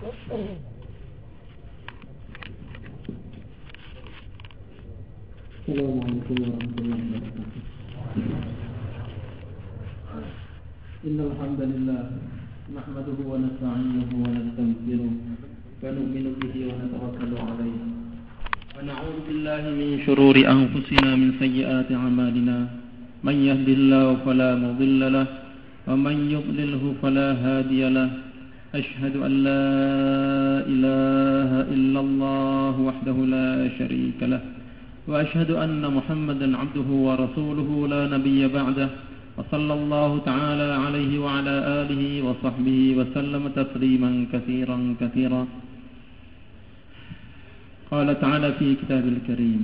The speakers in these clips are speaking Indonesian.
Assalamualaikum warahmatullahi wabarakatuh. Innal hamdalillah nahmaduhu wa nasta'inuhu wa nastaghfiruh wa nu'minu bihi wa natawakkalu 'alayhi wa na'udzu billahi min shururi anfusina min sayyiati a'malina man yahdihillahu fala mudilla lahu wa man yudlilhu fala hadiya lahu ashhadu an la ilaha illallah wahdahu la syarika lahu وأشهد أن محمدا عبده ورسوله لا نبي بعده وصلى الله تعالى عليه وعلى آله وصحبه وسلم تسليما كثيرا كثيرا. قال تعالى في كتابه الكريم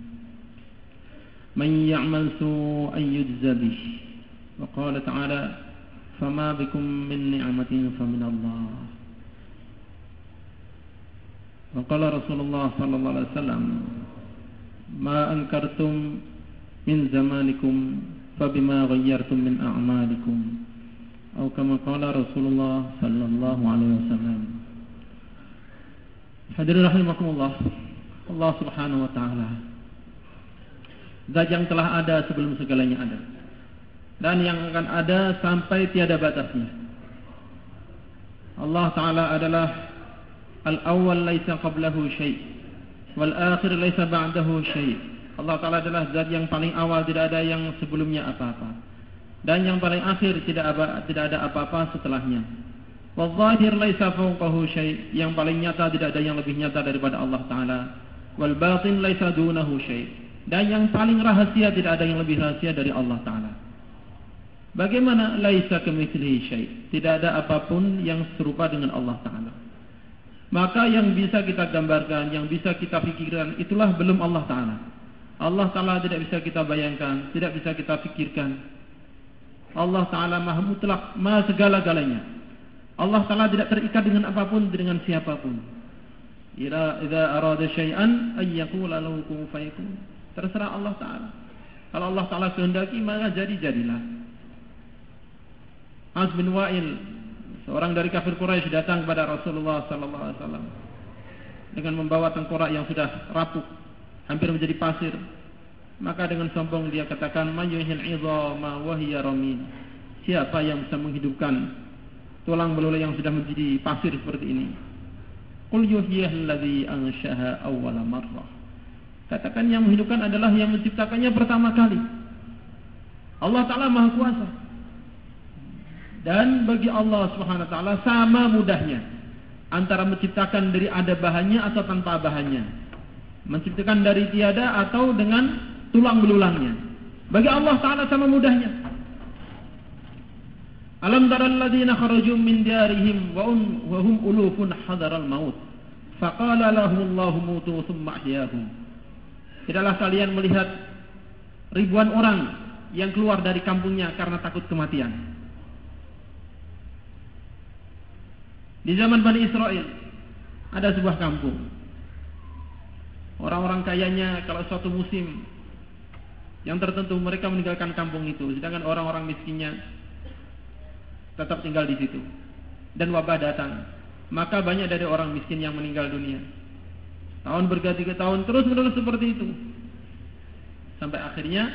من يعمل سوءا يجز به وقال تعالى فما بكم من نعمة فمن الله. وقال رسول الله صلى الله عليه وسلم ما أنكرتم من زمانكم فبما غيرتم من أعمالكم أو كما قال رسول الله صلى الله عليه وسلم. Hadirin rahimakumullah, Allah subhanahu wa ta'ala zat yang telah ada sebelum segalanya ada dan yang akan ada sampai tiada batasnya. Allah ta'ala adalah al-awwal laisa qablahu syai' wal akhir laisa ba'dahu syai'. Allah Ta'ala adalah zat yang paling awal, tidak ada yang sebelumnya apa-apa, dan yang paling akhir tidak ada apa-apa setelahnya. Wal zahir laisa fawqahu syai', yang paling nyata tidak ada yang lebih nyata daripada Allah Ta'ala. Wal batin laisa dunahu syai', dan yang paling rahasia tidak ada yang lebih rahasia dari Allah Ta'ala. Bagaimana laisa kamitslihi syai', tidak ada apapun yang serupa dengan Allah Ta'ala. Maka yang bisa kita gambarkan, yang bisa kita pikirkan, itulah belum Allah Ta'ala. Allah Ta'ala tidak bisa kita bayangkan, tidak bisa kita pikirkan. Allah Ta'ala maha mutlak, maha segala-galanya. Allah Ta'ala tidak terikat dengan apapun, dengan siapapun. Idza arada syai'an ay yaqula lahu kun fayakun. Terserah Allah Ta'ala. Kalau Allah Ta'ala kehendaki, maka jadilah. Az bin Wa'il, seorang dari kafir Quraisy, datang kepada Rasulullah sallallahu alaihi wasallam dengan membawa tengkorak yang sudah rapuh, hampir menjadi pasir. Maka dengan sombong dia katakan, "Man yuhyil 'idhama wa hiya ramim." Siapa yang bisa menghidupkan tulang belulang yang sudah menjadi pasir seperti ini? Qul yuhyihilladzi anshaha awwala marrah. Katakan yang menghidupkan adalah yang menciptakannya pertama kali. Allah Ta'ala Maha Kuasa. Dan bagi Allah Subhanahu wa ta'ala sama mudahnya antara menciptakan dari ada bahannya atau tanpa bahannya, menciptakan dari tiada atau dengan tulang belulangnya. Bagi Allah Ta'ala sama mudahnya. Alam taral ladzina kharaju min diyarihim wa hum ulufun hadaral maut faqala lahumullahu mutu tsumma ahyahum. Tidaklah kalian melihat ribuan orang yang keluar dari kampungnya karena takut kematian. Di zaman Bani Israel ada sebuah kampung. Orang-orang kayanya kalau suatu musim yang tertentu mereka meninggalkan kampung itu, sedangkan orang-orang miskinnya tetap tinggal di situ. Dan wabah datang, maka banyak dari orang miskin yang meninggal dunia. Tahun berganti ke tahun, terus-menerus seperti itu. Sampai akhirnya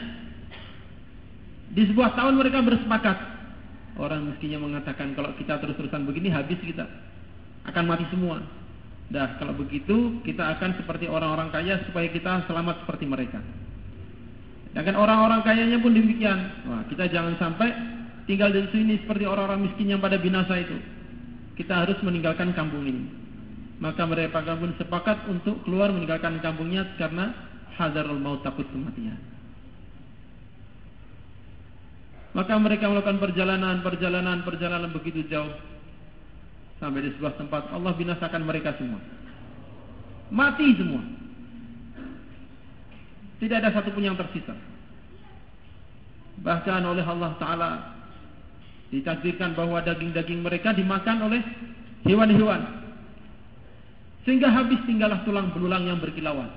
di sebuah tahun mereka bersepakat. Orang miskinnya mengatakan, kalau kita terus-terusan begini habis kita, akan mati semua. Dah, kalau begitu kita akan seperti orang-orang kaya supaya kita selamat seperti mereka. Dan kan orang-orang kayanya pun demikian. Wah, kita jangan sampai tinggal di sini seperti orang-orang miskin yang pada binasa itu. Kita harus meninggalkan kampung ini. Maka mereka pun sepakat untuk keluar meninggalkan kampungnya karena hadarul maut, takut kematian. Maka mereka melakukan perjalanan begitu jauh sampai di sebuah tempat. Allah binasakan mereka semua, mati semua, tidak ada satupun yang tersisa. Bahkan oleh Allah Ta'ala ditakdirkan bahwa daging-daging mereka dimakan oleh hewan-hewan, sehingga habis tinggallah tulang belulang yang berkilauan.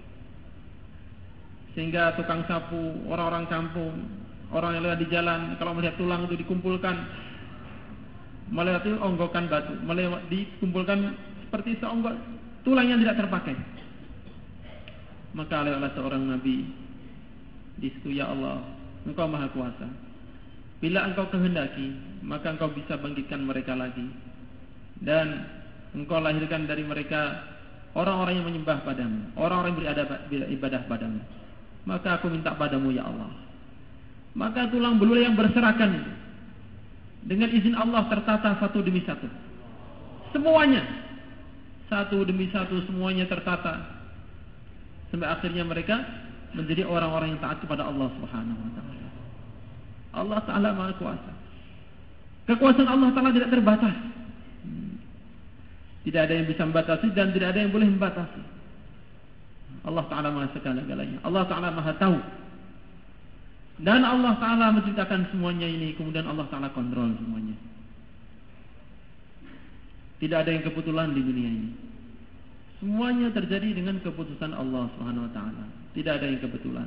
Sehingga tukang sapu, orang-orang kampung, orang yang lewat di jalan, kalau melihat tulang itu dikumpulkan, melewati onggokan batu, dikumpulkan seperti seonggok tulang yang tidak terpakai. Maka oleh seorang nabi di situ, ya Allah, Engkau Maha Kuasa. Bila Engkau kehendaki, maka Engkau bisa bangkitkan mereka lagi, dan Engkau lahirkan dari mereka orang-orang yang menyembah padamu, orang-orang yang beribadah padamu. Maka aku minta padamu, ya Allah. Maka tulang belulang yang berserakan itu, dengan izin Allah tertata satu demi satu. Semuanya satu demi satu, semuanya tertata. Sampai akhirnya mereka menjadi orang-orang yang taat kepada Allah Subhanahu wa taala. Allah Ta'ala Maha Kuasa. Kekuasaan Allah Ta'ala tidak terbatas. Tidak ada yang bisa membatasi dan tidak ada yang boleh membatasi. Allah Ta'ala Maha segala-galanya. Allah Ta'ala Maha tahu. Dan Allah Ta'ala menciptakan semuanya ini, kemudian Allah Ta'ala kontrol semuanya. Tidak ada yang kebetulan di dunia ini. Semuanya terjadi dengan keputusan Allah Subhanahu wa taala. Tidak ada yang kebetulan.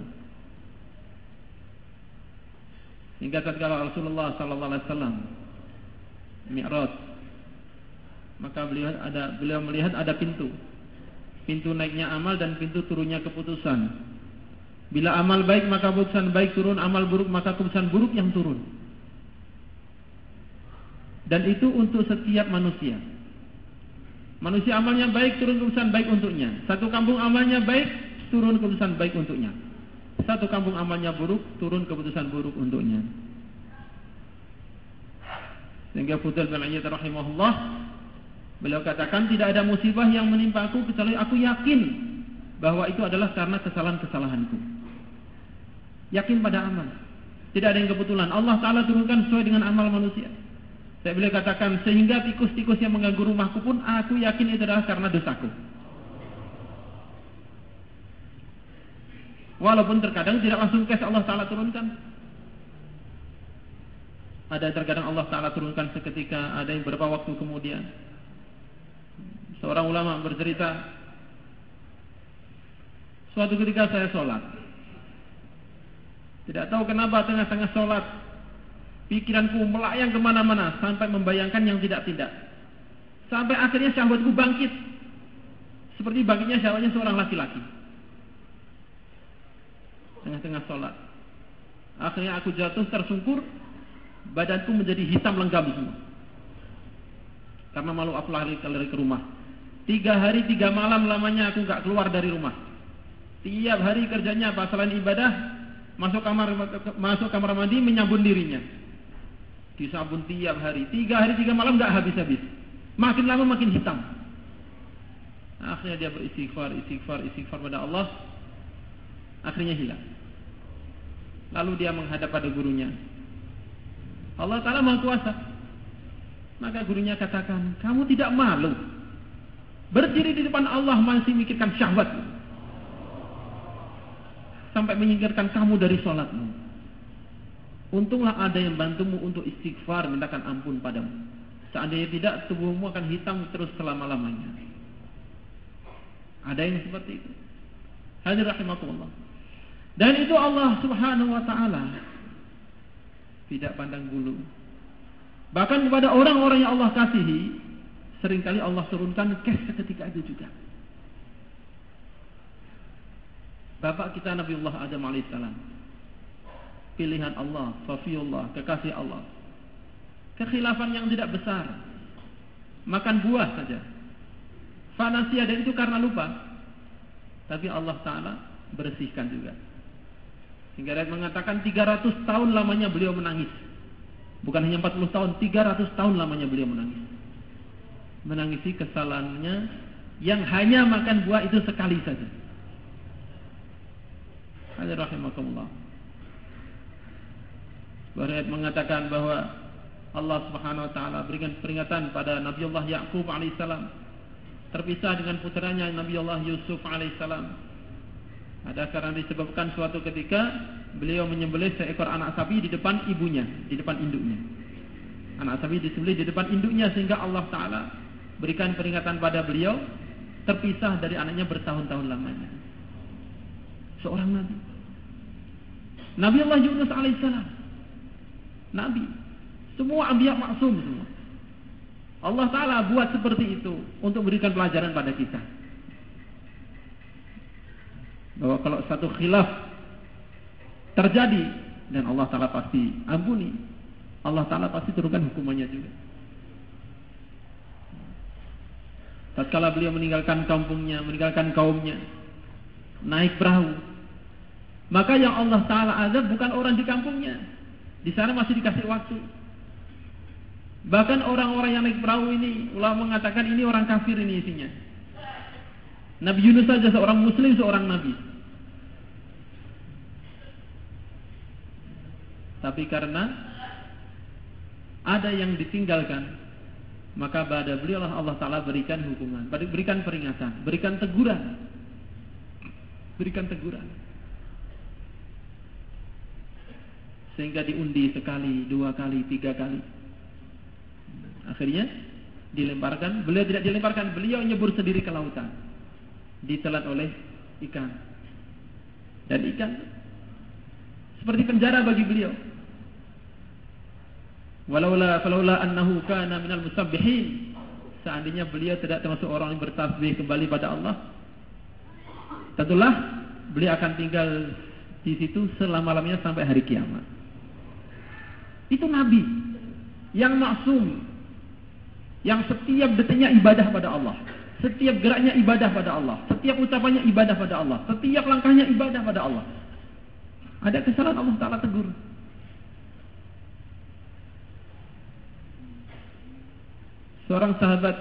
Hingga tatkala Rasulullah sallallahu alaihi wasallam Mi'raj, maka beliau melihat ada pintu. Pintu naiknya amal dan pintu turunnya keputusan. Bila amal baik maka keputusan baik turun, amal buruk maka keputusan buruk yang turun. Dan itu untuk setiap manusia. Manusia amalnya baik, turun keputusan baik untuknya. Satu kampung amalnya baik, turun keputusan baik untuknya. Satu kampung amalnya buruk, turun keputusan buruk untuknya. Sehingga Fudail bin Iyad rahimahullah, beliau katakan, tidak ada musibah yang menimpa aku kecuali aku yakin bahwa itu adalah karena kesalahan-kesalahanku. Yakin pada amal. Tidak ada yang kebetulan. Allah Ta'ala turunkan sesuai dengan amal manusia. Saya boleh katakan, sehingga tikus-tikus yang mengganggu rumahku pun aku yakin itu adalah karena dosaku. Walaupun terkadang tidak langsung kes Allah Ta'ala turunkan. Ada terkadang Allah Ta'ala turunkan seketika, ada yang beberapa waktu kemudian. Seorang ulama bercerita, suatu ketika saya sholat. Tidak tahu kenapa tengah-tengah sholat, pikiranku melayang kemana-mana sampai membayangkan yang tidak-tidak. Sampai akhirnya syahwatku bangkit, seperti bangkitnya syahwatnya seorang laki-laki. Tengah-tengah sholat, akhirnya aku jatuh tersungkur, badanku menjadi hitam lenggam semua. Karena malu aku lari ke rumah. 3 hari 3 malam lamanya aku gak keluar dari rumah. Tiap hari kerjanya apa? Selain ibadah, masuk kamar mandi, menyabun dirinya. Disabun tiap hari. 3 hari 3 malam gak habis-habis. Makin lama makin hitam. Akhirnya dia beristighfar pada Allah. Akhirnya hilang. Lalu dia menghadap pada gurunya. Allah Ta'ala Maha Kuasa. Maka gurunya katakan, kamu tidak malu berdiri di depan Allah masih mikirkan syahwat, sampai menyingkirkan kamu dari sholatmu. Untunglah ada yang bantumu untuk istighfar, mintakan ampun padamu. Seandainya tidak, tubuhmu akan hitam terus selama-lamanya. Ada yang seperti itu. Hadirin rahimakumullah. Dan itu Allah Subhanahu wa taala tidak pandang bulu. Bahkan kepada orang-orang yang Allah kasihi, seringkali Allah turunkan kes seketika itu juga. Bapak kita Nabiullah Adam alaihissalam, pilihan Allah, Safiyullah, kekasih Allah. Kekhilafan yang tidak besar, makan buah saja, fanasia, dan itu karena lupa. Tapi Allah Ta'ala bersihkan juga. Hingga ayat mengatakan 300 tahun lamanya beliau menangis. Bukan hanya 40 tahun, 300 tahun lamanya beliau menangis. Menangisi kesalahannya yang hanya makan buah itu sekali saja. Hadirin rahimakumullah. Ayat mengatakan bahwa Allah Subhanahu wa taala berikan peringatan pada Nabiullah Yaqub alaihissalam, terpisah dengan putranya Nabiullah Yusuf alaihissalam. Ada karena disebabkan suatu ketika beliau menyembelih seekor anak sapi di depan ibunya, di depan induknya. Anak sapi disembelih di depan induknya, sehingga Allah Ta'ala berikan peringatan pada beliau, terpisah dari anaknya bertahun-tahun lamanya. Seorang nabi, Nabiullah Yunus alaihissalam, nabi. Semua anbiya maksum semua. Allah Ta'ala buat seperti itu untuk memberikan pelajaran pada kita. Bahwa kalau satu khilaf terjadi, dan Allah Ta'ala pasti ampuni, Allah Ta'ala pasti turunkan hukumannya juga. Tatkala beliau meninggalkan kampungnya, meninggalkan kaumnya, naik perahu, maka yang Allah Ta'ala azab bukan orang di kampungnya. Di sana masih dikasih waktu. Bahkan orang-orang yang naik perahu ini, ulama mengatakan ini orang kafir ini isinya. Nabi Yunus saja seorang muslim, seorang nabi. Tapi karena ada yang ditinggalkan, maka pada beliau Allah Ta'ala berikan hukuman, berikan peringatan, berikan teguran. Berikan teguran. Sehingga diundi sekali, 2 kali, 3 kali. Akhirnya dilemparkan. Beliau tidak dilemparkan, beliau nyebur sendiri ke lautan, ditelan oleh ikan. Dan ikan seperti penjara bagi beliau. Falaula annahu kana minal musabbihin, seandainya beliau tidak termasuk orang yang bertasbih kembali pada Allah, tentulah beliau akan tinggal di situ selama-lamanya sampai hari kiamat. Itu nabi yang maksum, yang setiap detiknya ibadah pada Allah, setiap geraknya ibadah pada Allah, setiap ucapannya ibadah pada Allah, setiap langkahnya ibadah pada Allah. Ada kesalahan, Allah Ta'ala tegur. Seorang sahabat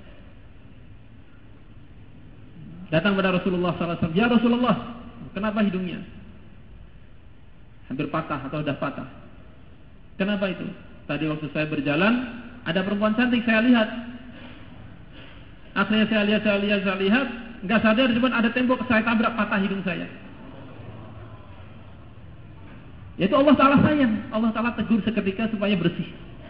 datang pada Rasulullah SAW. Ya Rasulullah, kenapa hidungnya hampir patah atau sudah patah? Kenapa itu? Tadi waktu saya berjalan, ada perempuan cantik saya lihat. Akhirnya saya lihat, nggak sadar di depan ada tembok, saya tabrak, patah hidung saya. Yaitu Allah Ta'ala sayang, Allah Ta'ala tegur seketika supaya bersih.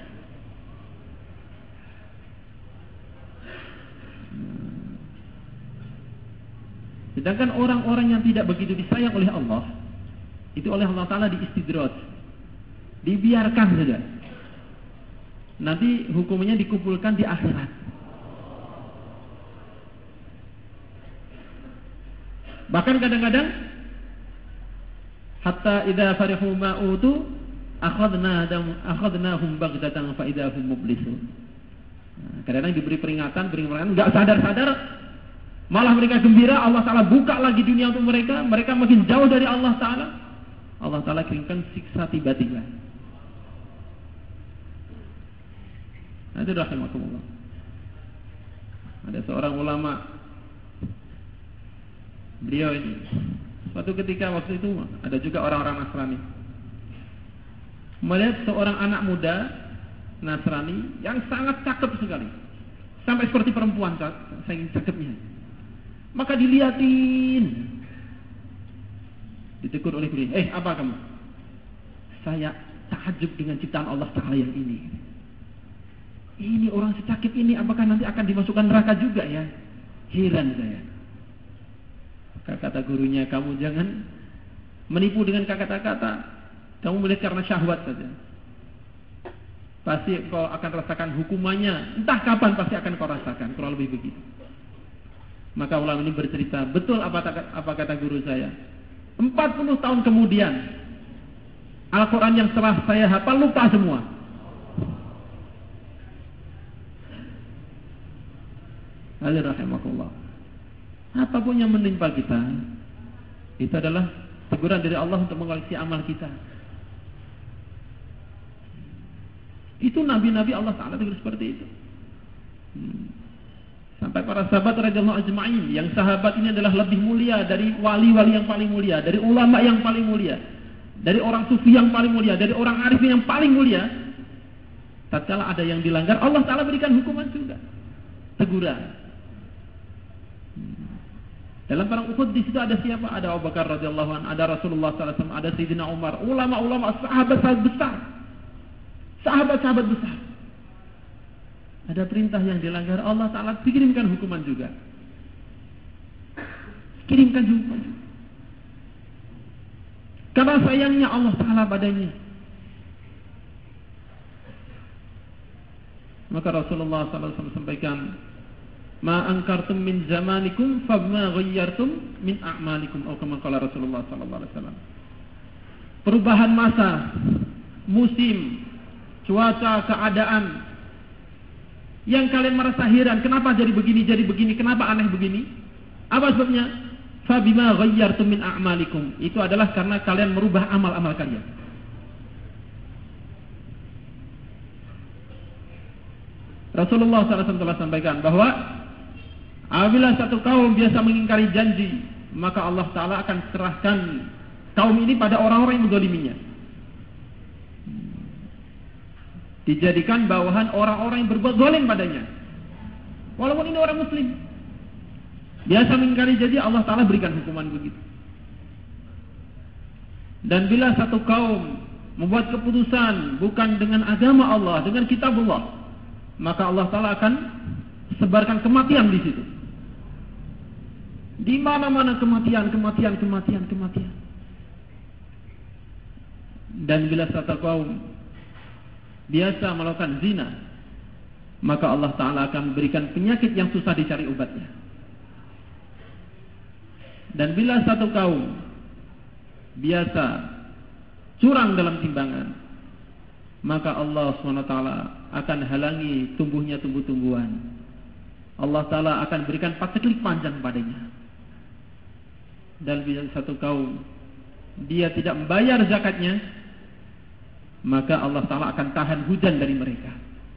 Sedangkan orang-orang yang tidak begitu disayang oleh Allah, itu oleh Allah Ta'ala diistidraj, dibiarkan saja. Nanti hukumnya dikumpulkan di akhirat. Bahkan kadang-kadang hatta idza farihu ma utu akhadnahum baghdatan fa idza hum mublisun. Kadang-kadang diberi peringatan enggak sadar-sadar malah mereka gembira, Allah Ta'ala buka lagi dunia untuk mereka, mereka makin jauh dari Allah Ta'ala. Allah Ta'ala kirimkan siksa tiba-tiba. Itu rahimakumullah. Ada seorang ulama, beliau ini suatu ketika waktu itu ada juga orang-orang Nasrani melihat seorang anak muda Nasrani yang sangat cakep sekali, sampai seperti perempuan saking cakepnya. Maka dilihatin, ditegur oleh beliau, apa kamu? Saya takjub dengan ciptaan Allah Ta'ala yang ini. Ini orang secakep ini, apakah nanti akan dimasukkan neraka juga ya? Heran saya. Kata gurunya, kamu jangan menipu dengan kata-kata. Kamu melihat karena syahwat saja. Pasti kau akan rasakan hukumannya. Entah kapan pasti akan kau rasakan. Kurang lebih begitu. Maka ulama ini bercerita, betul apa kata guru saya. 40 tahun kemudian, Al-Quran yang telah saya hafal lupa semua. Rahimahullah. Apapun yang menimpa kita, itu adalah teguran dari Allah untuk mengoreksi amal kita. Itu nabi-nabi Allah Ta'ala tegur seperti itu. Sampai para sahabat radhiyallahu ajma'in, yang sahabat ini adalah lebih mulia dari wali-wali yang paling mulia, dari ulama yang paling mulia, dari orang sufi yang paling mulia, dari orang arif yang paling mulia. Tatkala ada yang dilanggar, Allah Ta'ala berikan hukuman juga, teguran. Dalam perang Uhud di situ ada siapa? Ada Abu Bakar radhiyallahu anhu, ada Rasulullah sallallahu alaihi wasallam, ada Sayyidina Umar, ulama-ulama, sahabat-sahabat besar. Sahabat-sahabat besar. Ada perintah yang dilanggar, Allah Ta'ala kirimkan hukuman juga. Kirimkan hukuman. Karena sayangnya Allah Ta'ala padanya. Maka Rasulullah SAW sampaikan, ma angkartum min zamanikum fama ghayyartum min a'malikum, atau kama qala Rasulullah SAW. Perubahan masa, musim, cuaca, keadaan yang kalian merasa heran, kenapa jadi begini, kenapa aneh begini? Apa sebabnya? Fabima ghayyartum min a'malikum. Itu adalah karena kalian merubah amal-amal kalian. Rasulullah SAW telah sampaikan bahwa apabila satu kaum biasa mengingkari janji, maka Allah Ta'ala akan serahkan kaum ini pada orang-orang yang menzaliminya. Dijadikan bawahan orang-orang yang berbuat zalim padanya. Walaupun ini orang muslim, biasa mengingkari janji, Allah Ta'ala berikan hukuman begitu. Dan bila satu kaum membuat keputusan bukan dengan agama Allah, dengan kitab Allah, maka Allah Ta'ala akan sebarkan kematian di situ. Di mana-mana kematian. Dan bila satu kaum biasa melakukan zina, maka Allah Ta'ala akan memberikan penyakit yang susah dicari obatnya. Dan bila satu kaum biasa curang dalam timbangan, maka Allah SWT akan halangi tumbuhnya tumbuh-tumbuhan. Allah Ta'ala akan berikan paceklik panjang padanya. Dan bila satu kaum dia tidak membayar zakatnya, maka Allah Ta'ala akan tahan hujan dari mereka.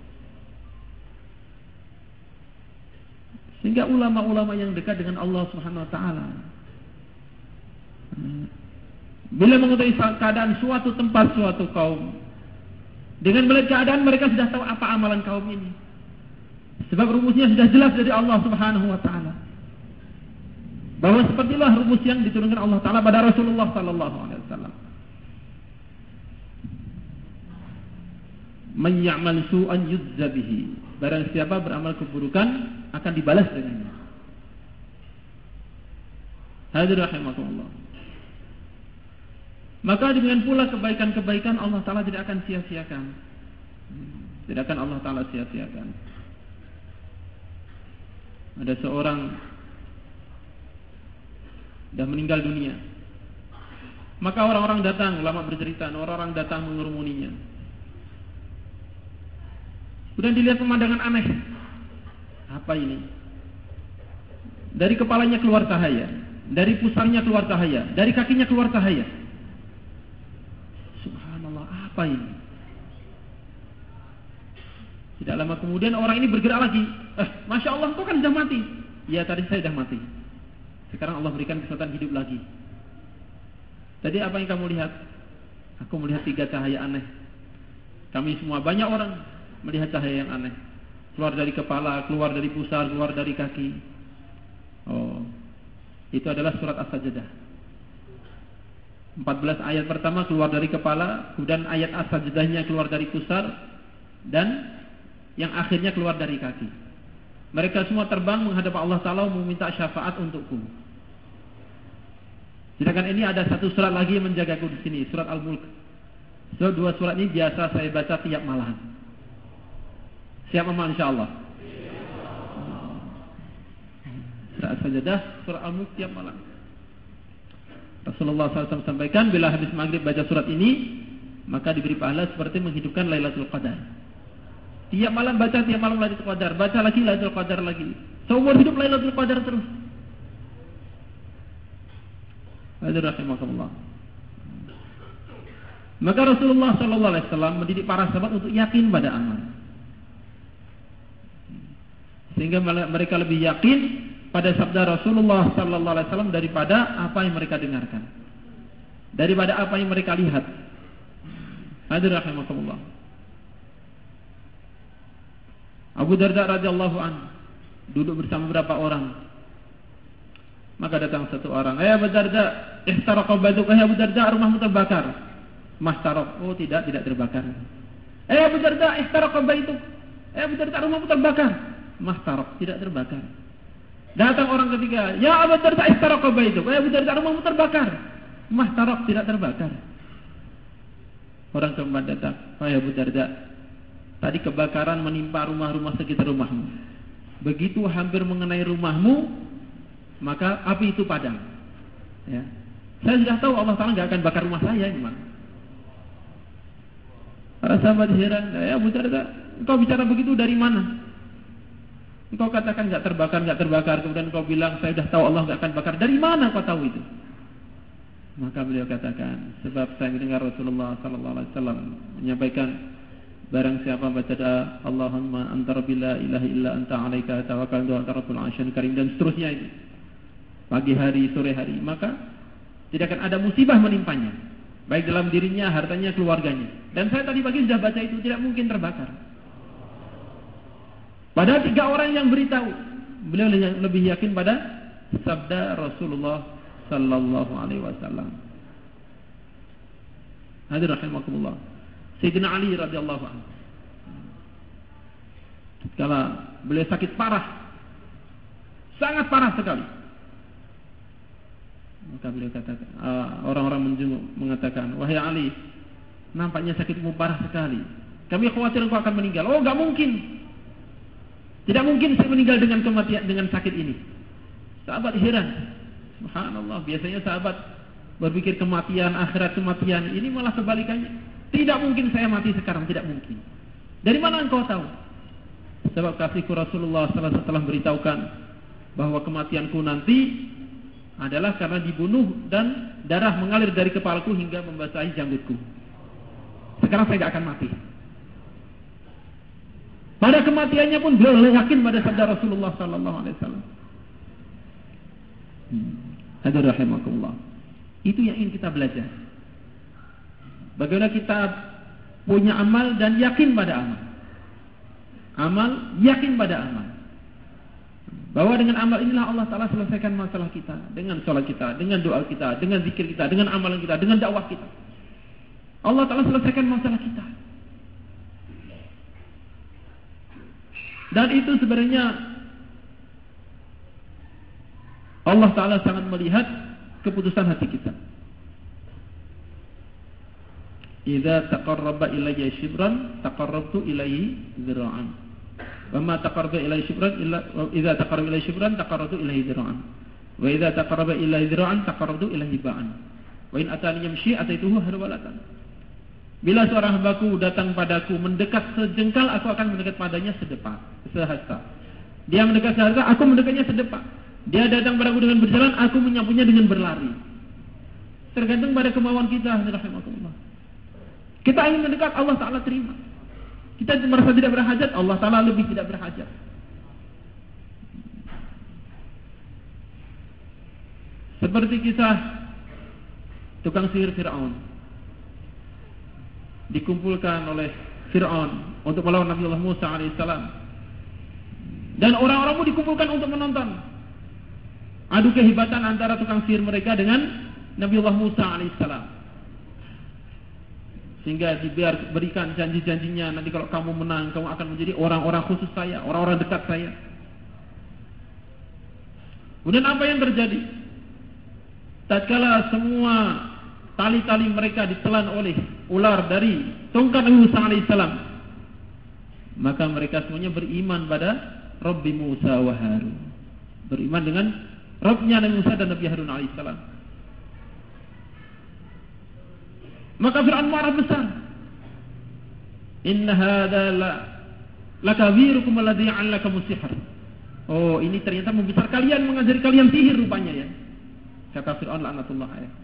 Sehingga ulama-ulama yang dekat dengan Allah Subhanahu Wa Ta'ala, bila mengetahui keadaan suatu tempat, suatu kaum, dengan melihat keadaan mereka sudah tahu apa amalan kaum ini. Sebab rumusnya sudah jelas dari Allah Subhanahu Wa Ta'ala, bahwa sepertilah rumus yang diturunkan Allah Ta'ala pada Rasulullah Sallallahu Alaihi Wasallam. Man ya'mal su'an yujza bihi. Barang siapa beramal keburukan akan dibalas dengannya. Hadirin rahimakumullah. Maka dengan pula kebaikan-kebaikan Allah Ta'ala tidak akan sia-siakan. Tidak akan Allah Ta'ala sia-siakan. Ada seorang dah meninggal dunia, maka orang-orang datang, ulama bercerita, orang-orang datang mengerumuninya. Kemudian dilihat pemandangan aneh. Apa ini? Dari kepalanya keluar cahaya, dari pusarnya keluar cahaya, dari kakinya keluar cahaya. Subhanallah, apa ini? Tidak lama kemudian orang ini bergerak lagi. Masya Allah, kau kan sudah mati. Ya, tadi saya sudah mati. Sekarang Allah berikan kesempatan hidup lagi. Tadi apa yang kamu lihat? Aku melihat 3 cahaya aneh. Kami semua, banyak orang melihat cahaya yang aneh. Keluar dari kepala, keluar dari pusar, keluar dari kaki. Oh, itu adalah surat As-Sajdah. 14 ayat pertama keluar dari kepala, kemudian ayat As-Sajdahnya keluar dari pusar, dan yang akhirnya keluar dari kaki. Mereka semua terbang menghadap Allah Ta'ala meminta syafaat untukku. Sedangkan ini ada satu surat lagi yang menjagaku di sini, surat Al-Mulk. So, 2 surat ini biasa saya baca tiap malam. Siap amal insyaallah. Surat As-Sajdah, surat Al-Mulk tiap malam. Rasulullah SAW sampaikan, bila habis maghrib baca surat ini, maka diberi pahala seperti menghidupkan Lailatul Qadar. Tiap malam baca, tiap malam Lailatul Qadar, baca lagi Lailatul Qadar lagi. Seumur hidup Lailatul Qadar terus. Hadirin rahimakumullah. Maka Rasulullah SAW mendidik para sahabat untuk yakin pada amal, sehingga mereka lebih yakin pada sabda Rasulullah SAW daripada apa yang mereka dengarkan, daripada apa yang mereka lihat. Hadirin rahimakumullah. Abu Darda radhiyallahu anhu duduk bersama beberapa orang. Maka datang satu orang, Abu Darda, ihtaraqa baituka, Abu Darda, rumahmu terbakar. Mahtaraq, oh tidak terbakar. Abu Darda, ihtaraqa baituk, Abu Darda, rumahmu terbakar. Mahtaraq, tidak terbakar. Datang orang ketiga, ya Abu Darda, ihtaraqa baituk, Abu Darda, rumahmu terbakar. Mahtaraq, tidak terbakar. Orang keempat datang, Abu Darda, Tadi kebakaran menimpa rumah-rumah sekitar rumahmu. Begitu hampir mengenai rumahmu, maka api itu padam. Ya. Saya sudah tahu Allah Ta'ala nggak akan bakar rumah saya, gimana? Para sahabat heran, ya engkau bicara begitu dari mana? Engkau katakan nggak terbakar, kemudian engkau bilang saya sudah tahu Allah nggak akan bakar. Dari mana kau tahu itu? Maka beliau katakan, sebab saya mendengar Rasulullah Sallallahu Alaihi Wasallam menyampaikan, barang siapa baca doa Allahumma anta rabbi la ilaha illa anta alaika tawakkaltu wa anta rabbul arsyil karim, dan seterusnya itu, pagi hari, sore hari, maka tidak akan ada musibah menimpanya, baik dalam dirinya, hartanya, keluarganya. Dan saya tadi pagi sudah baca itu, tidak mungkin terbakar. Padahal 3 orang yang beritahu, beliau lebih yakin pada sabda Rasulullah Sallallahu Alaihi Wasallam. Hadirin rahimakumullah. Sayyidina Ali radhiyallahu anhu, kala beliau sakit parah, sangat parah sekali, maka beliau katakan, orang-orang menjenguk mengatakan, wahai Ali, nampaknya sakitmu parah sekali. Kami khawatir engkau akan meninggal. Oh, enggak mungkin. Tidak mungkin saya meninggal dengan kematian, dengan sakit ini. Sahabat heran. Subhanallah, biasanya sahabat berpikir kematian, akhirat kematian, ini malah kebalikannya. Tidak mungkin saya mati sekarang, tidak mungkin. Dari mana engkau tahu? Sebab kasihku Rasulullah sallallahu alaihi wasallam beritahukan bahwa kematianku nanti adalah karena dibunuh dan darah mengalir dari kepalaku hingga membasahi janggutku. Sekarang saya tidak akan mati. Pada kematiannya pun beliau yakin pada sabda Rasulullah sallallahu alaihi wasallam. Hadirin rahimakumullah. Itu yang ingin kita belajar. Bagaimana kita punya amal dan yakin pada amal. Amal, yakin pada amal. Bahwa dengan amal inilah Allah Ta'ala selesaikan masalah kita. Dengan sholat kita, dengan doa kita, dengan zikir kita, dengan amalan kita, dengan dakwah kita. Allah Ta'ala selesaikan masalah kita. Dan itu sebenarnya Allah Ta'ala sangat melihat keputusan hati kita. Idza taqarraba ilayya shibran taqarrabtu ilayhi dzira'an. Wa ma taqarraba ilayya shibran illa idza taqarraba ilayya shibran taqarrabtu ilayhi dzira'an. Wa idza taqarraba ilayya dzira'an taqarrabtu ilayhi ba'an. Wa in atani yamshi ataituhu harwalatan. Bila seorang hambaku datang padaku mendekat sejengkal, aku akan mendekat padanya sehasta. Dia mendekat sehasta, aku mendekatnya sedepak. Dia datang padaku dengan berjalan, aku menyapunya dengan berlari. Tergantung pada kemauan kita, rahimahullah. Kita ingin mendekat, Allah Ta'ala terima. Kita merasa tidak berhajat, Allah Ta'ala lebih tidak berhajat. Seperti kisah tukang sihir Fir'aun. Dikumpulkan oleh Fir'aun untuk melawan Nabiullah Musa alaihissalam. Dan orang-orang pun dikumpulkan untuk menonton adu kehebatan antara tukang sihir mereka dengan Nabiullah Musa alaihissalam. Sehingga diberikan janji-janjinya, nanti kalau kamu menang, kamu akan menjadi orang-orang khusus saya, orang-orang dekat saya. Kemudian apa yang terjadi? Tatkala semua tali-tali mereka ditelan oleh ular dari tongkat Nabi Musa alaihissalam, maka mereka semuanya beriman pada Rabbi Musa wa Harun, beriman dengan Rabbnya Nabi Musa dan Nabi Harun alaihissalam. Maka Fir'aun marah besar. Inna hadza lakabirukum alladhi 'allakamus sihr. Oh, ini ternyata membesar kalian, mengajari kalian sihir rupanya ya. Kata Fir'aun laknatullah alaihi.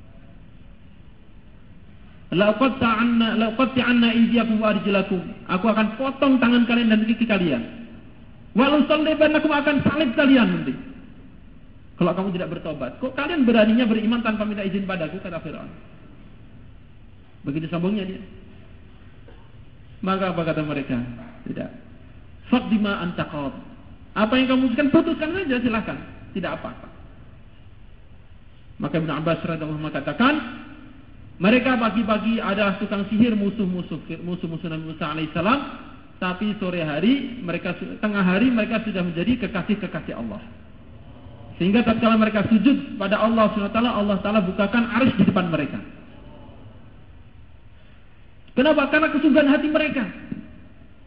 Laqatta'anna aydiyakum wa arjulakum. Aku akan potong tangan kalian dan kaki kalian. Wa lusallibannakum, akan salib kalian nanti. Kalau kamu tidak bertobat. Kok kalian beraninya beriman tanpa minta izin padaku, kata Fir'aun. Begitu sombongnya dia. Maka apa kata mereka? Tidak. Faqdima anta qad. Apa yang kamu putuskan saja, silakan. Tidak apa-apa. Maka Ibnu Abbas radhiyallahu anhu mengatakan, mereka pagi-pagi adalah tukang sihir, musuh-musuh Nabi Musa alaihissalam, tapi sore hari mereka, tengah hari mereka sudah menjadi kekasih-kekasih Allah. Sehingga tatkala mereka sujud pada Allah Subhanahu wa taala, Allah Taala bukakan arsy di depan mereka. Kenapa? Karena kesungguhan hati mereka.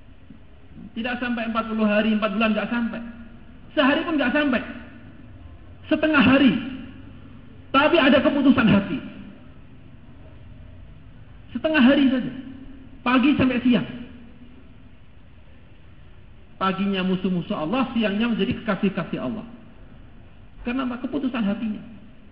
Tidak sampai 40 hari, 4 bulan enggak sampai. Sehari pun enggak sampai. Setengah hari. Tapi ada keputusan hati. Setengah hari saja. Pagi sampai siang. Paginya musuh-musuh Allah, siangnya menjadi kekasih-kasih Allah. Karena apa? Keputusan hatinya.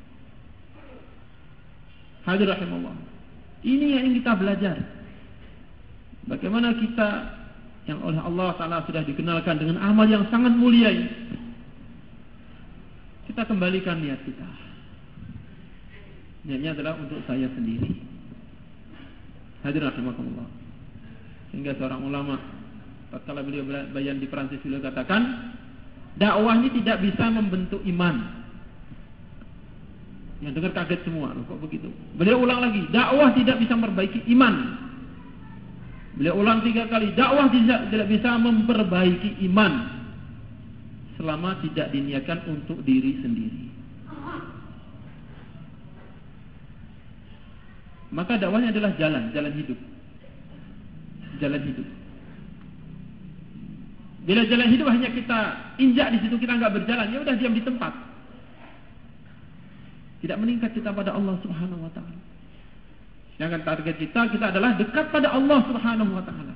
Hadir rahimahullah. Ini yang ingin kita belajar. Bagaimana kita yang oleh Allah Ta'ala sudah dikenalkan dengan amal yang sangat mulia ini. Kita kembalikan niat kita. Niatnya adalah untuk saya sendiri. Hadir rahimahullah. Sehingga seorang ulama tatkala beliau bayan di Perancis, beliau katakan, dakwah ini tidak bisa membentuk iman. Yang dengar kaget semua, loh kok begitu? Beliau ulang lagi, dakwah tidak bisa memperbaiki iman. Beliau ulang 3 kali, dakwah tidak bisa memperbaiki iman selama tidak diniatkan untuk diri sendiri. Maka dakwahnya adalah jalan hidup. Jalan hidup. Bila jalan hidup hanya kita injak di situ, kita enggak berjalan, ya udah diam di tempat. Tidak meningkat kita pada Allah Subhanahu wa taala. Sedangkan target kita adalah dekat pada Allah Subhanahu wa taala.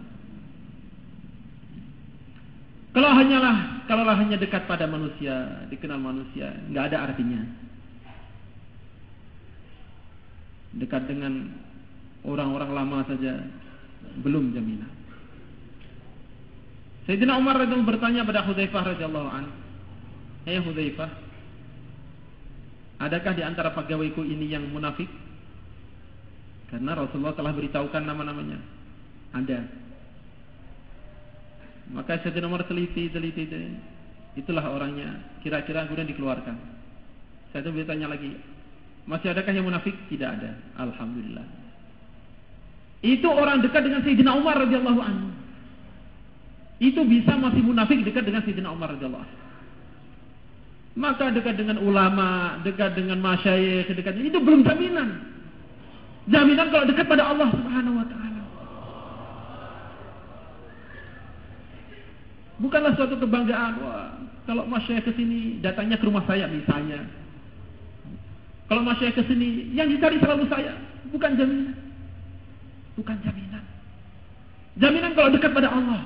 Kalau hanya dekat pada manusia, dikenal manusia, enggak ada artinya. Dekat dengan orang-orang lama saja belum jaminan. Sayyidina Umar radhiyallahu anhu bertanya pada Hudzaifah radhiyallahu anhu, "Hai Hudzaifah, adakah di antara pegawaiku ini yang munafik?" Karena Rasulullah telah beritahukan nama-namanya. Ada. Maka Sayyidina Umar teliti. Itulah orangnya. Kira-kira kemudian dikeluarkan. Saya itu bertanya lagi, masih adakah yang munafik? Tidak ada. Alhamdulillah. Itu orang dekat dengan Sayyidina Umar radhiyallahu anhu. Itu bisa masih munafik dekat dengan Sayyidina Umar radhiyallahu anhu. Maka dekat dengan ulama, dekat dengan masyayikh, itu belum jaminan. Jaminan kalau dekat pada Allah Subhanahu wa taala. Bukanlah suatu kebanggaan, wah, kalau masyayikh ke sini datangnya ke rumah saya misalnya. Kalau masyayikh ke sini yang dicari selalu saya, bukan jaminan. Bukan jaminan. Jaminan kalau dekat pada Allah.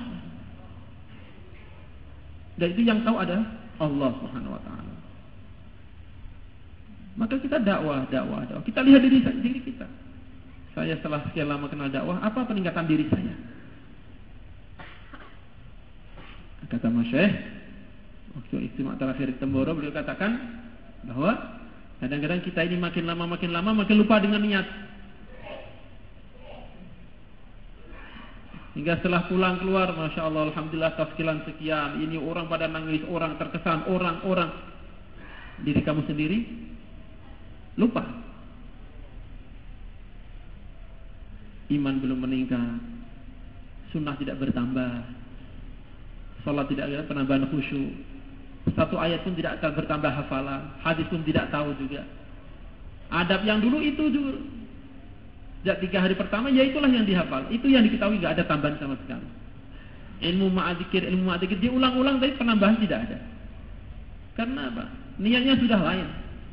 Dan itu yang tahu adalah Allah Subhanahu wa taala. Maka kita dakwah. Kita lihat diri kita. Saya setelah sekian lama kenal dakwah, apa peningkatan diri saya? Kata Masyayikh, waktu istimewa terakhir di Temboro, beliau katakan bahwa kadang-kadang kita ini makin lama makin lupa dengan niat. Hingga setelah pulang keluar, Masya Allah, Alhamdulillah, tafsilan sekian, ini orang pada nangis, orang terkesan, orang. Diri kamu sendiri lupa. Iman belum meningkat, sunnah tidak bertambah, salat tidak ada penambahan khusyuk, satu ayat pun tidak akan bertambah hafalan, hadis pun tidak tahu juga. Adab yang dulu itu juga, sejak 3 hari pertama, ya itulah yang dihafal, itu yang diketahui, tidak ada tambahan sama sekali. Ilmu ma'adzikir, dia ulang-ulang tapi penambahan tidak ada. Karena apa? Niatnya sudah lain.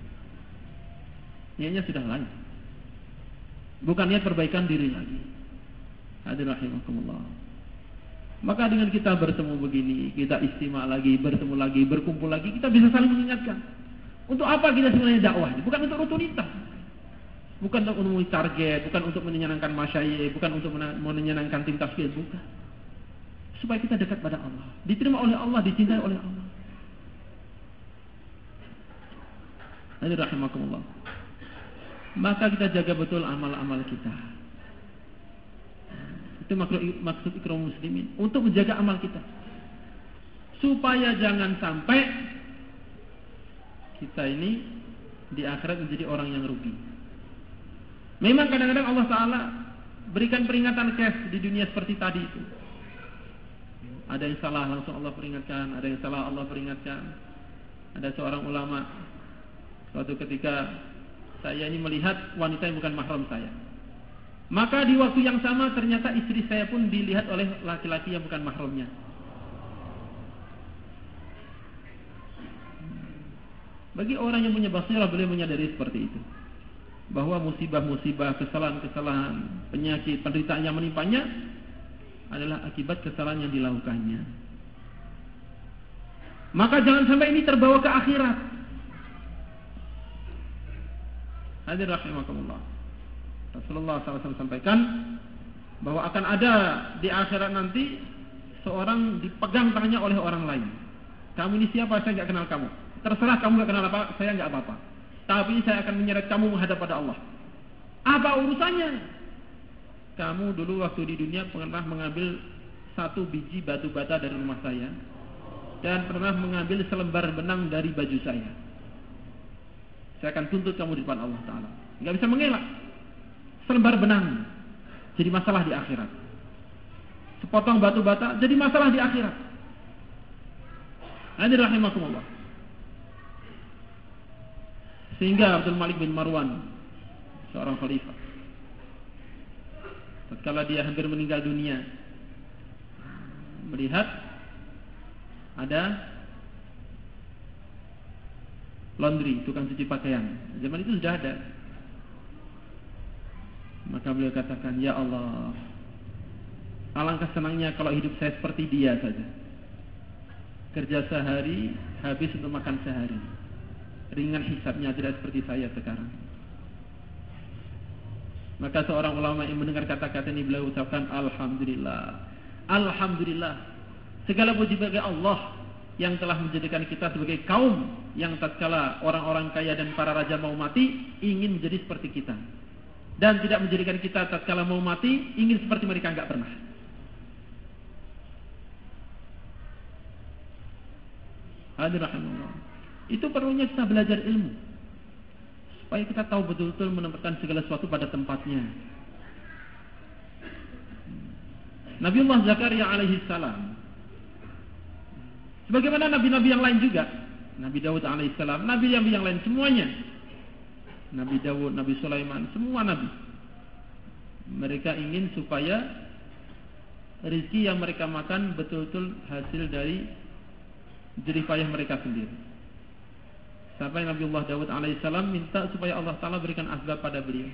Bukan niat perbaikan diri lagi. Hadirin rahimakumullah. Maka dengan kita bertemu begini, kita istimewa lagi, bertemu lagi, berkumpul lagi, kita bisa saling mengingatkan. Untuk apa kita sebenarnya dakwah? Bukan untuk rutinitas. Bukan untuk memenuhi target, bukan untuk menyenangkan masyayikh, bukan untuk menyenangkan tim tafsir, bukan. Supaya kita dekat pada Allah, diterima oleh Allah, dicintai oleh Allah. Hadirin rahimakumullah. Maka kita jaga betul amal-amal kita. Itu maksud ikram muslimin, untuk menjaga amal kita, supaya jangan sampai kita ini di akhirat menjadi orang yang rugi. Memang kadang-kadang Allah Ta'ala berikan peringatan kes di dunia seperti tadi itu. Ada yang salah langsung Allah peringatkan, ada yang salah Allah peringatkan. Ada seorang ulama, suatu ketika saya ini melihat wanita yang bukan mahram saya. Maka di waktu yang sama ternyata istri saya pun dilihat oleh laki-laki yang bukan mahramnya. Bagi orang yang punya basirah, beliau menyadari seperti itu, bahwa musibah-musibah, kesalahan-kesalahan, penyakit, penderitaan yang menimpanya adalah akibat kesalahan yang dilakukannya. Maka jangan sampai ini terbawa ke akhirat. Hadirin rahimakumullah. Rasulullah SAW sampaikan bahwa akan ada di akhirat nanti seorang dipegang tangannya oleh orang lain. Kamu ini siapa? Saya enggak kenal kamu. Terserah kamu enggak kenal apa, saya enggak apa-apa. Tapi saya akan menyeret kamu menghadap pada Allah. Apa urusannya? Kamu dulu waktu di dunia pernah mengambil 1 biji batu bata dari rumah saya dan pernah mengambil selembar benang dari baju saya. Saya akan tuntut kamu di depan Allah Ta'ala. Enggak bisa mengelak. Selembar benang jadi masalah di akhirat. Sepotong batu bata jadi masalah di akhirat. Hadirin rahimakumullah. Sehingga Abdul Malik bin Marwan, seorang khalifah, tatkala dia hampir meninggal dunia, melihat ada laundry, tukang cuci pakaian. Zaman itu sudah ada. Maka beliau katakan, ya Allah, alangkah senangnya kalau hidup saya seperti dia saja. Kerja sehari, habis untuk makan sehari. Ringan hisabnya, tidak seperti saya sekarang. Maka seorang ulama yang mendengar kata-kata ini, beliau ucapkan, Alhamdulillah, Alhamdulillah, segala puji bagi Allah yang telah menjadikan kita sebagai kaum yang tatkala orang-orang kaya dan para raja mau mati, ingin menjadi seperti kita, dan tidak menjadikan kita tatkala mau mati ingin seperti mereka, enggak pernah. Hadirin rahimakumullah. Itu perlunya kita belajar ilmu, supaya kita tahu betul-betul menempatkan segala sesuatu pada tempatnya. Nabiullah Zakaria alaihi salam, sebagaimana nabi-nabi yang lain juga, Nabi Daud alaihi salam, nabi yang lain semuanya, Nabi Daud, Nabi Sulaiman, semua nabi, mereka ingin supaya rezeki yang mereka makan betul-betul hasil dari jerih payah mereka sendiri. Sampai Nabiullah Daud alaihissalam minta supaya Allah Ta'ala berikan asbab pada beliau.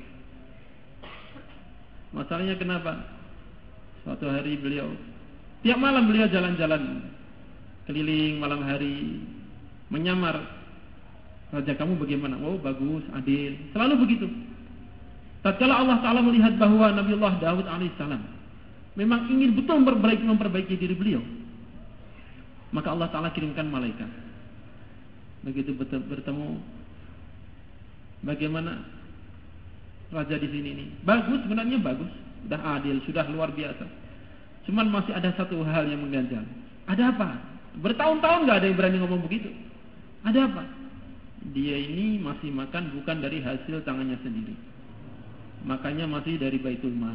Masalahnya kenapa? Suatu hari beliau, tiap malam beliau jalan-jalan keliling malam hari, menyamar, raja kamu bagaimana? Oh bagus, adil, selalu begitu. Tatkala Allah Ta'ala melihat bahwa Nabiullah Daud alaihissalam memang ingin betul memperbaiki diri beliau, maka Allah Ta'ala kirimkan malaikat. Begitu bertemu, bagaimana raja di sini ini? Bagus, sebenarnya bagus, sudah adil, sudah luar biasa. Cuman masih ada satu hal yang mengganjal. Ada apa? Bertahun-tahun nggak ada yang berani ngomong begitu. Ada apa? Dia ini masih makan bukan dari hasil tangannya sendiri, makanya masih dari Baitul Mal.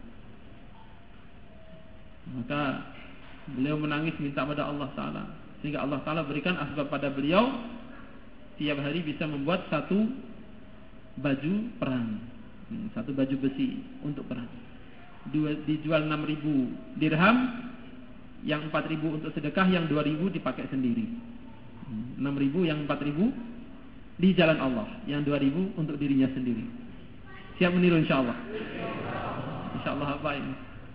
Maka beliau menangis minta pada Allah Ta'ala, sehingga Allah Ta'ala berikan asbab pada beliau, tiap hari bisa membuat 1 baju perang, 1 baju besi untuk perang. Dijual 6.000 dirham, yang 4.000 untuk sedekah, yang 2.000 dipakai sendiri. 6.000, yang 4.000 di jalan Allah, yang 2.000 untuk dirinya sendiri. Siap meniru insyaAllah? InsyaAllah apa ini?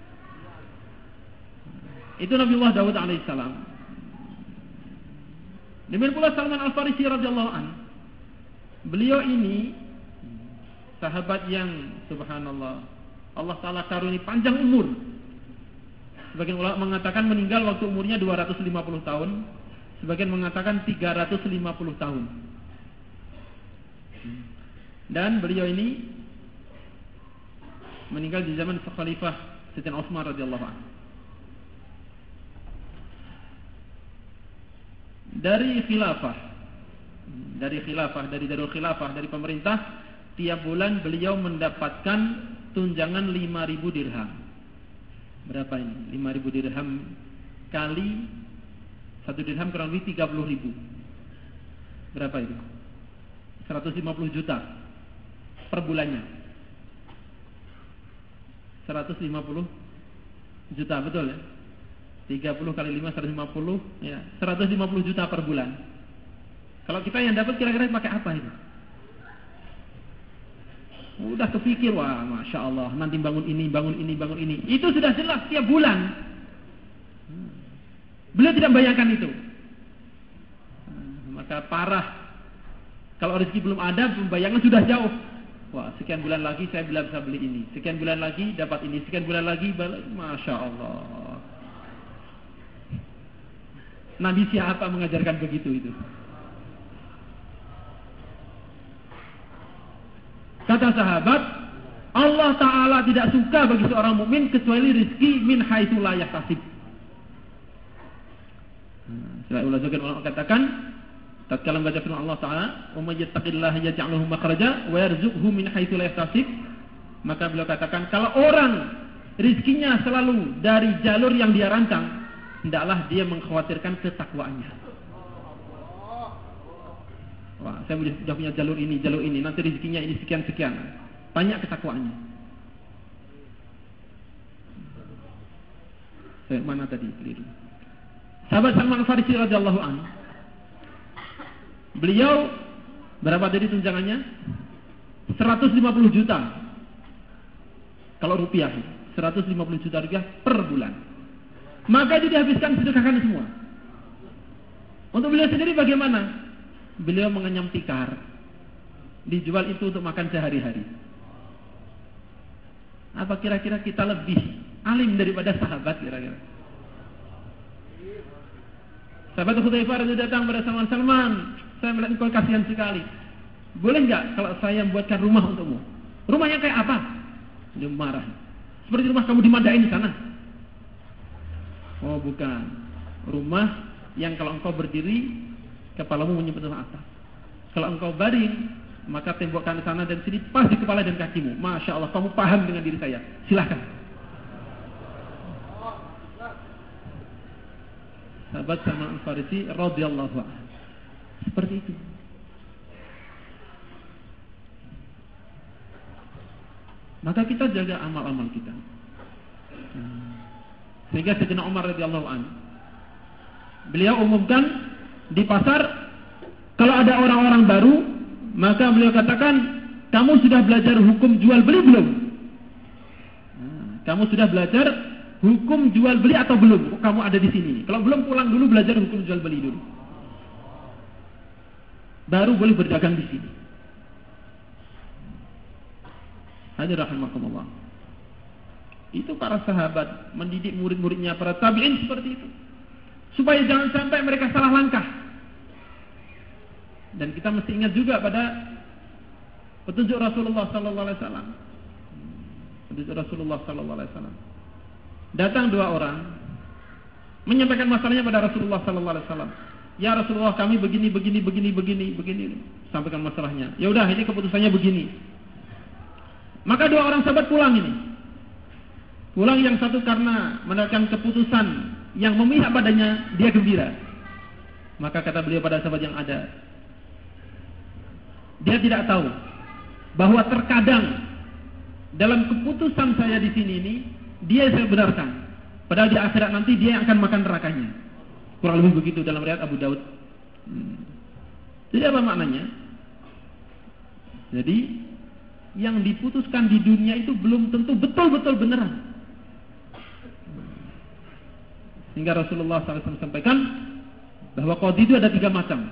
Itu Nabiullah Daud alaihissalam. Demikian pula Salman Al-Farisi radhiyallahu an. Beliau ini sahabat yang subhanallah, Allah Ta'ala karuni panjang umur. Sebagian ulama mengatakan meninggal waktu umurnya 250 tahun, sebagian mengatakan 350 tahun. Dan beliau ini meninggal di zaman Khalifah Sayyidina Utsman radhiyallahu anhu. Dari Darul Khilafah, dari pemerintah, tiap bulan beliau mendapatkan tunjangan 5.000 dirham. Berapa ini? 5.000 dirham kali 1 dirham kurang lebih 30.000. Berapa itu? 150 juta per bulannya. 150 juta, betul ya? 30 kali 5, 150 ya, 150 juta per bulan. Kalau kita yang dapat kira-kira pakai apa itu? Udah kepikir, wah Masya Allah, nanti bangun ini, bangun ini, bangun ini. Itu sudah jelas tiap bulan. Beliau tidak bayangkan itu. Maka parah. Kalau rezeki belum ada, pembayangan sudah jauh. Wah, sekian bulan lagi saya bisa beli ini. Sekian bulan lagi dapat ini. Sekian bulan lagi, Masya Allah. Nabi siapa mengajarkan begitu itu? Kata sahabat, Allah Ta'ala tidak suka bagi seorang mukmin kecuali rezeki min haitsu la yahtasib. Setelah ulama katakan, tatkala membaca firman Allah Ta'ala, "Wa may yattaqillaha yaj'al lahu makhraja wa yarzuqhu min haitsu la yahtasib." Maka beliau katakan, kalau orang rezekinya selalu dari jalur yang dia rancang, hendaklah dia mengkhawatirkan ketakwaannya. Wah, saya sudah punya jalur ini, nanti rezekinya ini sekian-sekian. Banyak ketakwaannya. Mana tadi? Sahabat Salman Al-Farisi radhiyallahu anhu. Beliau berapa tadi tunjangannya? 150 juta. Kalau rupiah, 150 juta rupiah per bulan. Maka itu dihabiskan sedekahkan semua. Untuk beliau sendiri bagaimana? Beliau mengenyam tikar. Dijual itu untuk makan sehari-hari. Apa kira-kira kita lebih alim daripada sahabat kira-kira? Sahabat Hudzaifah itu datang pada Salman, saya melihat engkau kasihan sekali. Boleh enggak kalau saya membuatkan rumah untukmu? Rumahnya kayak apa? Dia marah. Seperti rumah kamu di Madain sana. Oh bukan. Rumah yang kalau engkau berdiri kepalamu menyentuh atas. Kalau engkau baring, maka tembok kanan sana dan sini pas di kepala dan kakimu. Masya Allah, kamu paham dengan diri saya. Silakan. Sahabat Salman Al-Farisi radhiyallahu anhu. Seperti itu. Maka kita jaga amal-amal kita. Sehingga Sayyidina Umar radhiyallahu anhu, beliau umumkan di pasar, kalau ada orang-orang baru, maka beliau katakan, kamu sudah belajar hukum jual beli belum? Kamu sudah belajar hukum jual beli atau belum? Kamu ada di sini. Kalau belum, pulang dulu belajar hukum jual beli dulu. Baru boleh berdagang di sini. Hadirin rahimakumullah. Itu para sahabat mendidik murid-muridnya, para tabi'in seperti itu. Supaya jangan sampai mereka salah langkah. Dan kita mesti ingat juga pada petunjuk Rasulullah sallallahu alaihi wasallam. Petunjuk Rasulullah sallallahu alaihi wasallam. Datang dua orang menyampaikan masalahnya pada Rasulullah sallallahu alaihi wasallam. Ya Rasulullah, kami begini. Sampaikan masalahnya. Ya udah, ini keputusannya begini. Maka dua orang sahabat pulang ini. Pulang yang satu karena mendapatkan keputusan yang memihak padanya, dia gembira. Maka kata beliau pada sahabat yang ada, dia tidak tahu bahwa terkadang dalam keputusan saya di sini ini dia saya benarkan, padahal di akhirat nanti dia yang akan makan nerakanya. Kurang lebih begitu dalam riwayat Abu Daud. Jadi apa maknanya? Jadi yang diputuskan di dunia itu belum tentu betul-betul beneran. Sehingga Rasulullah SAW sampaikan bahwa qadhi itu ada 3 macam.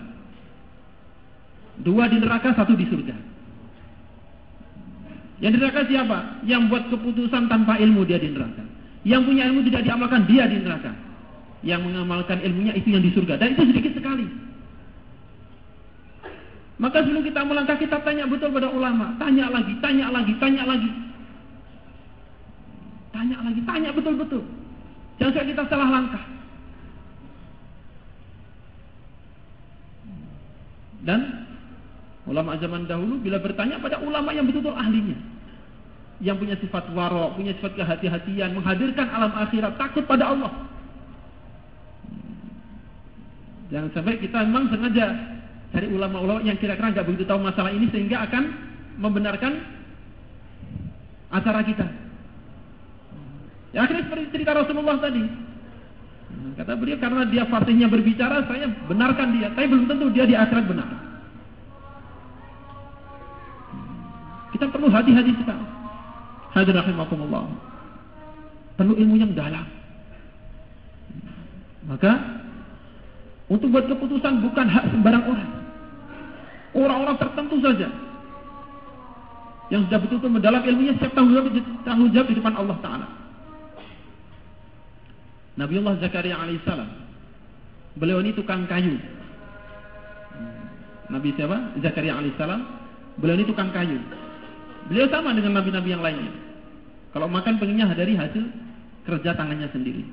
2 di neraka, 1 di surga. Yang di neraka siapa? Yang buat keputusan tanpa ilmu, dia di neraka. Yang punya ilmu tidak diamalkan, dia di neraka. Yang mengamalkan ilmunya itu yang di surga. Dan itu sedikit sekali. Maka sebelum kita melangkah, kita tanya betul pada ulama. Tanya lagi. Tanya betul-betul. Jangan sampai kita salah langkah. Dan ulama zaman dahulu bila bertanya pada ulama yang betul-betul ahlinya, yang punya sifat waro, punya sifat kehati-hatian, menghadirkan alam akhirat, takut pada Allah. Jangan sampai kita memang sengaja cari ulama-ulama yang kira-kira nggak begitu tahu masalah ini sehingga akan membenarkan acara kita. Ya akhirnya seperti cerita Rasulullah tadi. Kata beliau, karena dia fasihnya berbicara, saya benarkan dia, tapi belum tentu dia di akhirat benar. Kita perlu hati-hati sekali. Hadirin rahimakumullah. Perlu ilmu yang dalam. Maka untuk buat keputusan bukan hak sembarang orang. Orang-orang tertentu saja yang sudah betul-betul mendalam ilmunya, siap tanggung jawab di depan Allah Ta'ala. Nabiullah Zakaria alaihissalam, beliau ini tukang kayu. Nabi siapa? Zakaria alaihissalam, beliau ini tukang kayu. Beliau sama dengan nabi-nabi yang lainnya. Kalau makan pengennya dari hasil kerja tangannya sendiri.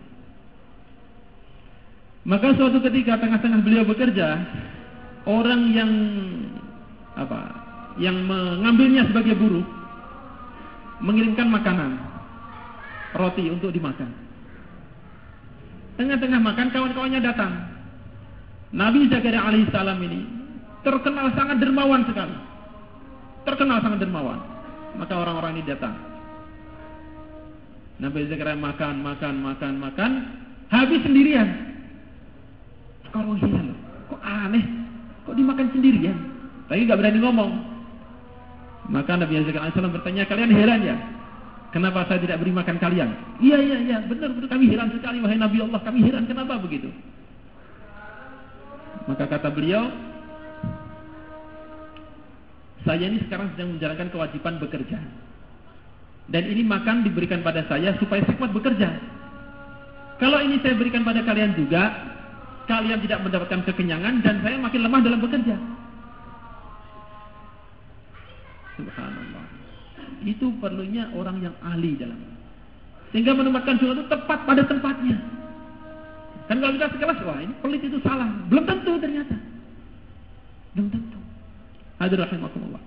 Maka suatu ketika tengah-tengah beliau bekerja, orang yang mengambilnya sebagai buruh mengirimkan makanan, roti untuk dimakan. Tengah-tengah makan, kawan-kawannya datang. Nabi Zakaria alaihissalam ini terkenal sangat dermawan sekali. Terkenal sangat dermawan. Maka orang-orang ini datang. Nabi Zakaria makan, habis sendirian. Kalau hilang, kok aneh, kok dimakan sendirian? Tapi nggak berani ngomong. Maka Nabi Zakaria alaihissalam bertanya, kalian heran ya? Kenapa saya tidak beri makan kalian? Iya, benar kami heran sekali wahai Nabi Allah, kami heran kenapa begitu? Maka kata beliau, saya ini sekarang sedang menjalankan kewajiban bekerja. Dan ini makan diberikan pada saya supaya saya kuat bekerja. Kalau ini saya berikan pada kalian juga, kalian tidak mendapatkan kekenyangan dan saya makin lemah dalam bekerja. Subhanallah. Itu perlunya orang yang ahli dalam, sehingga menempatkan sesuatu tepat pada tempatnya. Kan kalau kita sekelas, wah ini pelit itu salah, belum tentu ternyata. Belum tentu. Hadirin rahimakumullah.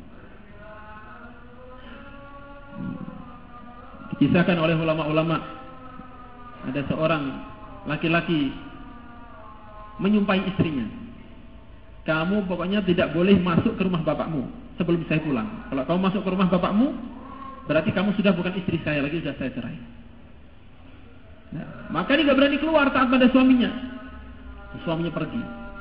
Dikisahkan oleh ulama-ulama, ada seorang laki-laki menyumpahi istrinya, kamu pokoknya tidak boleh masuk ke rumah bapakmu sebelum saya pulang. Kalau kamu masuk ke rumah bapakmu, berarti kamu sudah bukan istri saya lagi, sudah saya cerai. Nah, maka dia gak berani keluar taat pada suaminya. Suaminya pergi.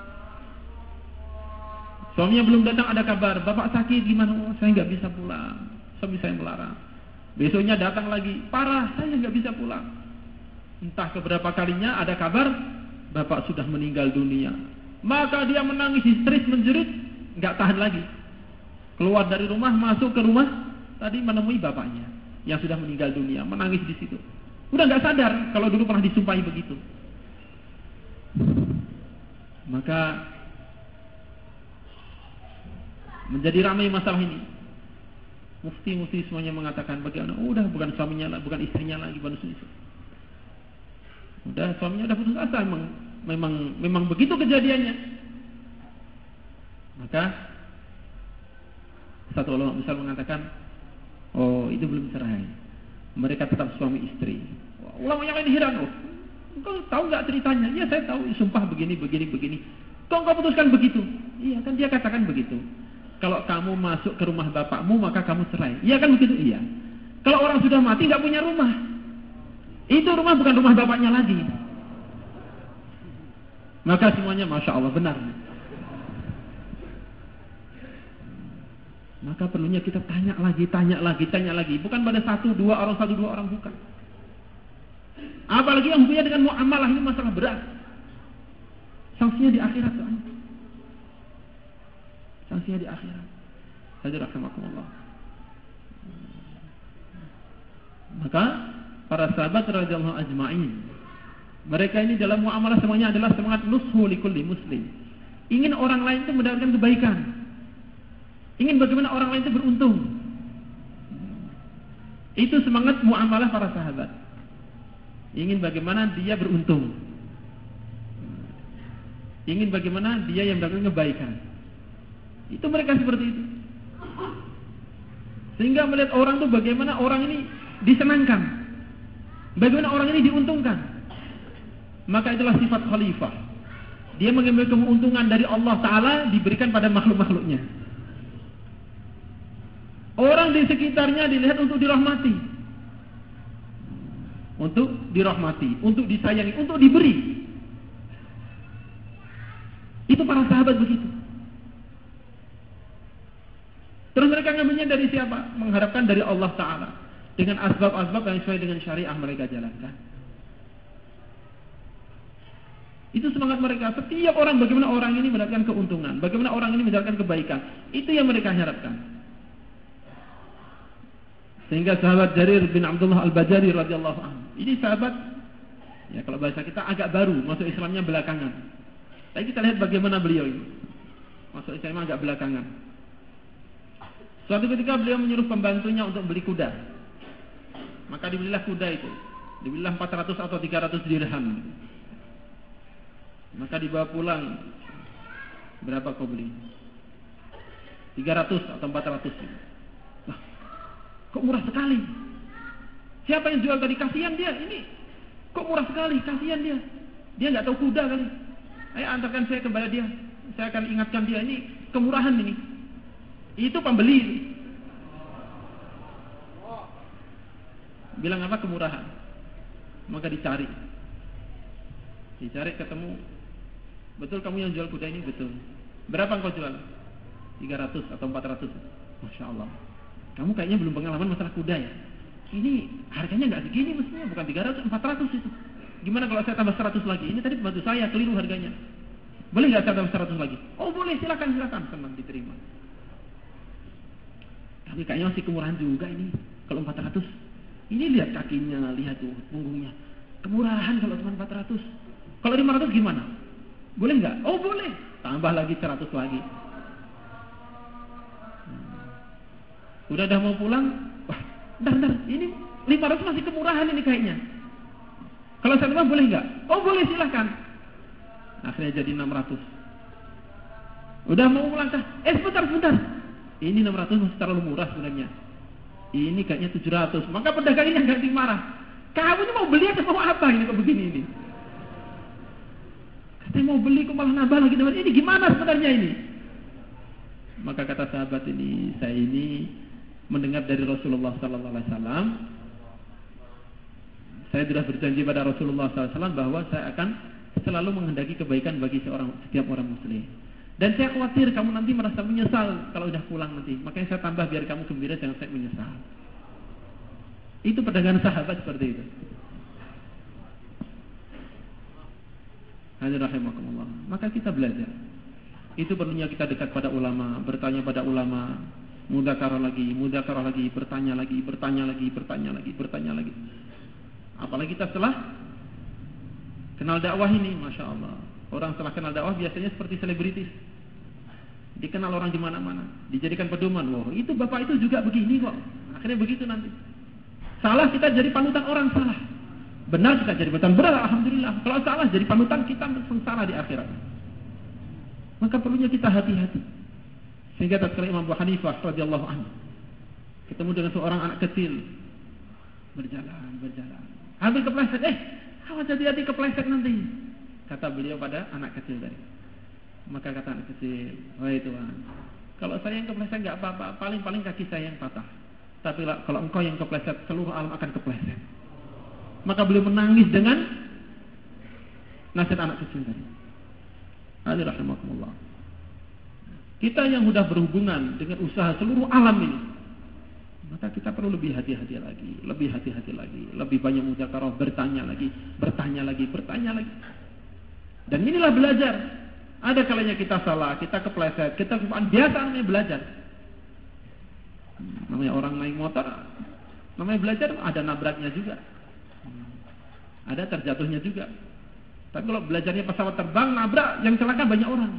Suaminya belum datang, ada kabar, bapak sakit gimana? Oh, saya gak bisa pulang, suami saya melarang. Besoknya datang lagi, parah, saya gak bisa pulang. Entah keberapa kalinya ada kabar, bapak sudah meninggal dunia. Maka dia menangis histeris menjerit, gak tahan lagi. Keluar dari rumah, masuk ke rumah, tadi menemui bapaknya yang sudah meninggal dunia, menangis di situ. Udah nggak sadar kalau dulu pernah disumpahi begitu. Maka menjadi ramai masalah ini. Mufti semuanya mengatakan bagaimana? Udah bukan suaminya lagi, bukan istrinya lagi, bukan istri. Udah suaminya udah putus asa, memang begitu kejadiannya. Maka satu ulama besar mengatakan, oh itu belum cerai, mereka tetap suami istri. Ulama yang lain heran, oh engkau tahu nggak ceritanya? Ya saya tahu, sumpah begini. Kok engkau putuskan begitu? Iya kan dia katakan begitu. Kalau kamu masuk ke rumah bapakmu maka kamu cerai. Iya kan begitu? Iya. Kalau orang sudah mati nggak punya rumah, itu rumah bukan rumah bapaknya lagi. Maka semuanya masya Allah benar. Maka perlunya kita tanya lagi. Bukan pada satu dua orang bukan. Apalagi yang hubungannya dengan muamalah, ini masalah berat. Sanksinya di akhirat soalnya. Sanksinya di akhirat. Hadirin rahimakumullah. Maka para sahabat radhiyallahu ajma'in, mereka ini dalam muamalah semuanya adalah semangat nushu likulli muslim. Ingin orang lain itu mendapatkan kebaikan. Ingin bagaimana orang lain itu beruntung. Itu semangat muamalah para sahabat. Ingin bagaimana dia beruntung. Ingin bagaimana dia yang mendapatkan kebaikan. Itu mereka seperti itu. Sehingga melihat orang itu bagaimana orang ini disenangkan, bagaimana orang ini diuntungkan. Maka itulah sifat khalifah. Dia mengambil keuntungan dari Allah Ta'ala diberikan pada makhluk-makhluknya. Orang di sekitarnya dilihat untuk dirahmati, untuk disayangi, untuk diberi. Itu para sahabat begitu. Terus mereka ngambilnya dari siapa? Mengharapkan dari Allah Ta'ala. Dengan asbab-asbab yang sesuai dengan syariah mereka jalankan. Itu semangat mereka. Setiap orang, bagaimana orang ini mendapatkan keuntungan, bagaimana orang ini mendapatkan kebaikan. Itu yang mereka harapkan. Sehingga sahabat Jarir bin Abdullah Al-Bajali radhiyallahu anhu. Ini sahabat, ya kalau bahasa kita agak baru, masuk Islamnya belakangan. Tapi kita lihat bagaimana beliau ini. Masuk Islamnya agak belakangan. Suatu ketika beliau menyuruh pembantunya untuk beli kuda. Maka dibelilah kuda itu. Dibelilah 400 atau 300 dirham. Maka dibawa pulang. Berapa kau beli? 300 atau 400. Wah, kok murah sekali? Siapa yang jual tadi? Kasihan dia. Ini kok murah sekali? Kasihan dia. Dia nggak tahu kuda kali. Ayo antarkan saya kepada dia. Saya akan ingatkan dia. Ini kemurahan ini. Itu pembeli. Bilang apa? Kemurahan. Maka dicari ketemu. Betul kamu yang jual kuda ini? Betul. Berapa engkau jual? 300 atau 400. Masya Allah, kamu kayaknya belum pengalaman masalah kuda ya. Ini harganya gak segini mestinya. Bukan 300, 400 itu. Gimana kalau saya tambah 100 lagi? Ini tadi pembantu saya keliru harganya. Boleh gak saya tambah 100 lagi? Oh boleh, silakan. Senang diterima. Tapi kayaknya masih kemurahan juga ini. Kalau 400. Ini lihat kakinya, lihat tuh punggungnya. Kemurahan kalau cuma 400. Kalau 500 gimana? Boleh nggak? Oh boleh. Tambah lagi 100 lagi. Udah mau pulang. Wah, bentar. Ini 500 masih kemurahan ini kayaknya. Kalau saya tambah boleh nggak? Oh boleh, silahkan. Akhirnya jadi 600. Udah mau pulang kah? Sebentar. Ini 600 masih terlalu murah sebenarnya. Ini kayaknya 700. Maka pedagang ini agak marah. Kamu ini mau beli atau mau apa ini kok begini ini? Katanya mau beli kok malah nambah lagi. Ini gimana sebenarnya ini? Maka kata sahabat ini, saya ini mendengar dari Rasulullah sallallahu alaihi wasallam. Saya sudah berjanji pada Rasulullah sallallahu alaihi wasallam bahwa saya akan selalu menghendaki kebaikan bagi setiap orang muslim. Dan saya khawatir kamu nanti merasa menyesal kalau udah pulang nanti. Makanya saya tambah biar kamu gembira, jangan saya menyesal. Itu perdagangan sahabat seperti itu. Hadirin rahimakumullah. Maka kita belajar. Itu perlunya kita dekat pada ulama, bertanya pada ulama, mudzakarah lagi, bertanya lagi. Apalagi kita setelah kenal dakwah ini, masya Allah. Orang setelah kenal dakwah biasanya seperti selebritis. Dikenal orang di mana-mana, dijadikan pedoman. Wah, itu bapak itu juga begini kok. Akhirnya begitu nanti. Salah kita jadi panutan orang salah. Benar kita jadi panutan benar, alhamdulillah. Kalau salah jadi panutan kita sengsara di akhirat. Maka perlunya kita hati-hati. Sehingga tatkala Imam Abu Hanifah radhiyallahu anhu ketemu dengan seorang anak kecil, berjalan. Hampir kepleset. Awas hati-hati kepleset nanti. Kata beliau pada anak kecil tadi. Maka kata anak kecil, wahai Tuhan, kalau saya yang kepleset enggak apa-apa, paling-paling kaki saya yang patah. Tapi kalau engkau yang kepleset, seluruh alam akan kepleset. Maka beliau menangis dengan nasihat anak kecil tadi. Hadirin rahimakumullah. Kita yang sudah berhubungan dengan usaha seluruh alam ini, maka kita perlu lebih hati-hati lagi, lebih banyak mudzakarah, bertanya lagi. Dan inilah belajar. Ada kalanya kita salah, kita kepleset, kita biasa namanya belajar. Namanya orang naik motor, namanya belajar, ada nabraknya juga. Ada terjatuhnya juga. Tapi kalau belajarnya pesawat terbang, nabrak, yang celaka banyak orang.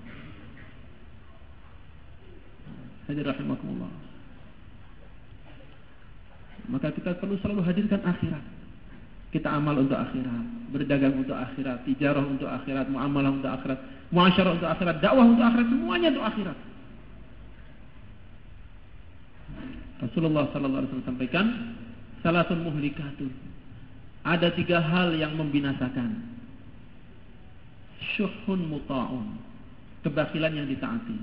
Hadirin rahimakumullah. Maka kita perlu selalu hadirkan akhirat. Kita amal untuk akhirat, berdagang untuk akhirat, tijarah untuk akhirat, muamalah untuk akhirat, muasyarah untuk akhirat, dakwah untuk akhirat, semuanya untuk akhirat. Rasulullah sallallahu alaihi wasallam sampaikan, salasun muhlikatun. Ada 3 hal yang membinasakan. Syuhun muta'un, kebakilan yang ditaati.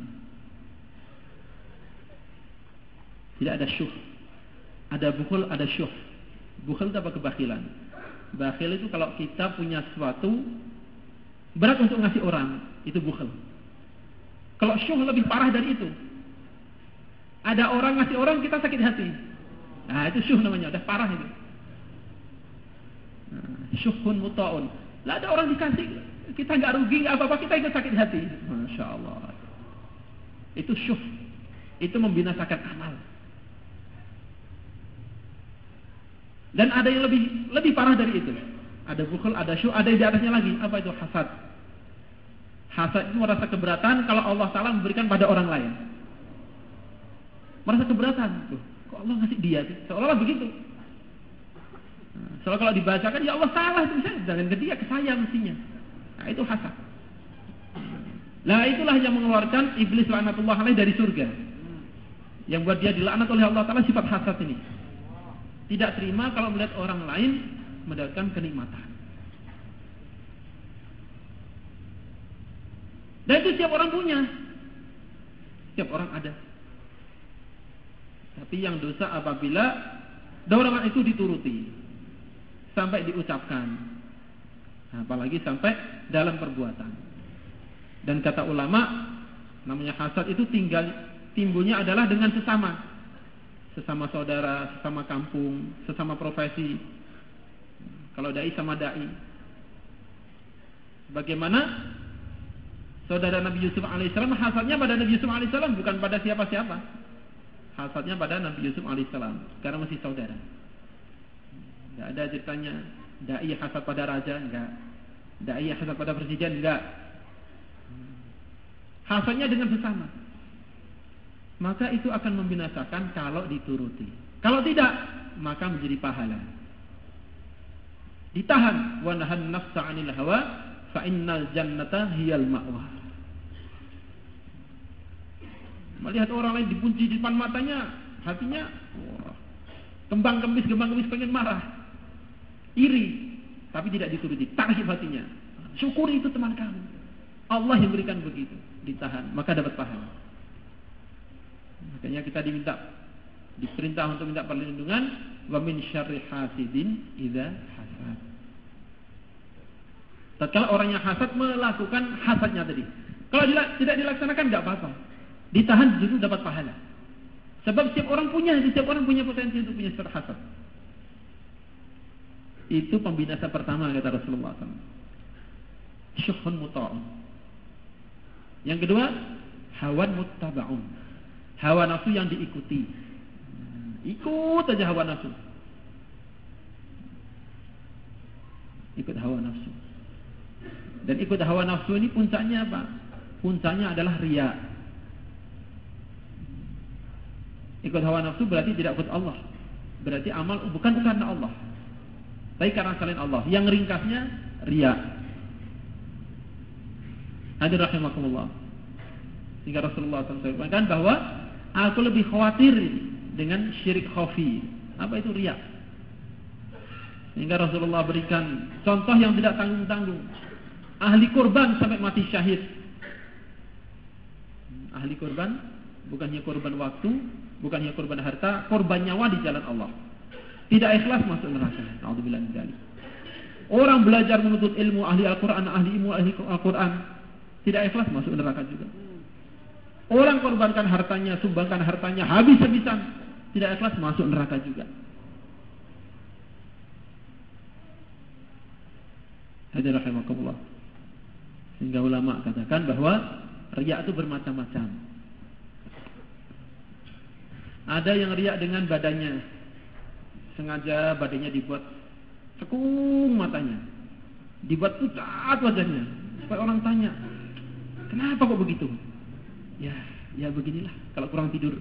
Tidak ada syuh. Ada bukhul, ada syuh. Bukhul itu apa? Kebakilan. Bakhil itu kalau kita punya sesuatu berat untuk ngasih orang, itu bukhil. Kalau syuh lebih parah dari itu. Ada orang ngasih orang, kita sakit hati. Nah, itu syuh namanya, udah parah itu. Syuhun muta'un. Lah ada orang dikasih, kita nggak rugi, nggak apa-apa, kita ikut sakit hati. Masya Allah. Itu syuh. Itu membinasakan amal. Dan ada yang lebih parah dari itu. Ada bukhul, ada syuh, ada yang di atasnya lagi. Apa itu? Hasad. Hasad itu merasa keberatan kalau Allah Ta'ala memberikan pada orang lain. Merasa keberatan. Tuh, kok Allah ngasih dia? Seolah-olah begitu. Soalnya kalau dibacakan, ya Allah salah itu misalnya. Jangan ke dia, ke saya mestinya. Nah, itu hasad. Nah, itulah yang mengeluarkan iblis laknatullah alaih dari surga. Yang buat dia dilaknat oleh Allah Ta'ala sifat hasad ini. Tidak terima kalau melihat orang lain mendapatkan kenikmatan. Dan itu setiap orang punya. Setiap orang ada. Tapi yang dosa apabila dorongan itu dituruti. Sampai diucapkan. Apalagi sampai dalam perbuatan. Dan kata ulama, namanya hasad itu timbulnya adalah dengan sesama. Sesama saudara, sesama kampung, sesama profesi. Kalau dai sama dai. Bagaimana saudara Nabi Yusuf alaihissalam, hasadnya pada Nabi Yusuf alaihissalam, bukan pada siapa-siapa. Hasadnya pada Nabi Yusuf alaihissalam, karena masih saudara. Tidak ada ceritanya dai hasad pada raja, enggak. Dai hasad pada presiden, enggak. Hasadnya dengan sesama. Maka itu akan membinasakan kalau dituruti. Kalau tidak, maka menjadi pahala. Ditahan. Wa nahan nafsa 'anil hawa fa innal jannata hiyal ma'wa. Melihat orang lain dipuji di depan matanya, hatinya kembang kemis pengen marah. Iri, tapi tidak dituruti. Tarhib hatinya. Syukuri itu teman kamu. Allah yang berikan begitu. Ditahan, maka dapat pahala. Makanya kita diperintah untuk minta perlindungan wa min syarri hasidin idza hasad. Tatkala orang yang hasad melakukan hasadnya tadi. Kalau tidak dilaksanakan enggak apa-apa. Ditahan justru dapat pahala. Sebab setiap orang punya potensi untuk punya sifat hasad. Itu pembinasa pertama kata Rasulullah SAW. Syuhun muta'un. Yang kedua, hawan muttaba'un. Hawa nafsu yang diikuti. Ikut aja hawa nafsu. Ikut hawa nafsu. Dan ikut hawa nafsu ini puncaknya apa? Puncaknya adalah riya. Ikut hawa nafsu berarti tidak ikut Allah. Berarti amal bukan karena Allah, tapi karena selain Allah. Yang ringkasnya riya. Hadirin rahimakumullah. Sehingga Rasulullah SAW sampaikan bahwa aku lebih khawatir dengan syirik khafi. Apa itu riya? Sehingga Rasulullah berikan contoh yang tidak tanggung-tanggung. Ahli kurban sampai mati syahid. Ahli kurban bukannya kurban waktu, bukannya kurban harta, kurban nyawa di jalan Allah. Tidak ikhlas masuk neraka. Nauzubillah min dzalik. Orang belajar menuntut ilmu, ahli Al-Qur'an, ahli ilmu, ahli Al-Qur'an, tidak ikhlas masuk neraka juga. Orang korbankan hartanya, sumbangkan hartanya habis-habisan, tidak ikhlas masuk neraka juga. Hadirin rahimakumullah. Sehingga ulama katakan bahwa riya itu bermacam-macam. Ada yang riya dengan badannya, sengaja badannya dibuat sekung matanya, dibuat pucat wajahnya, supaya orang tanya, kenapa kok begitu? Ya beginilah kalau kurang tidur.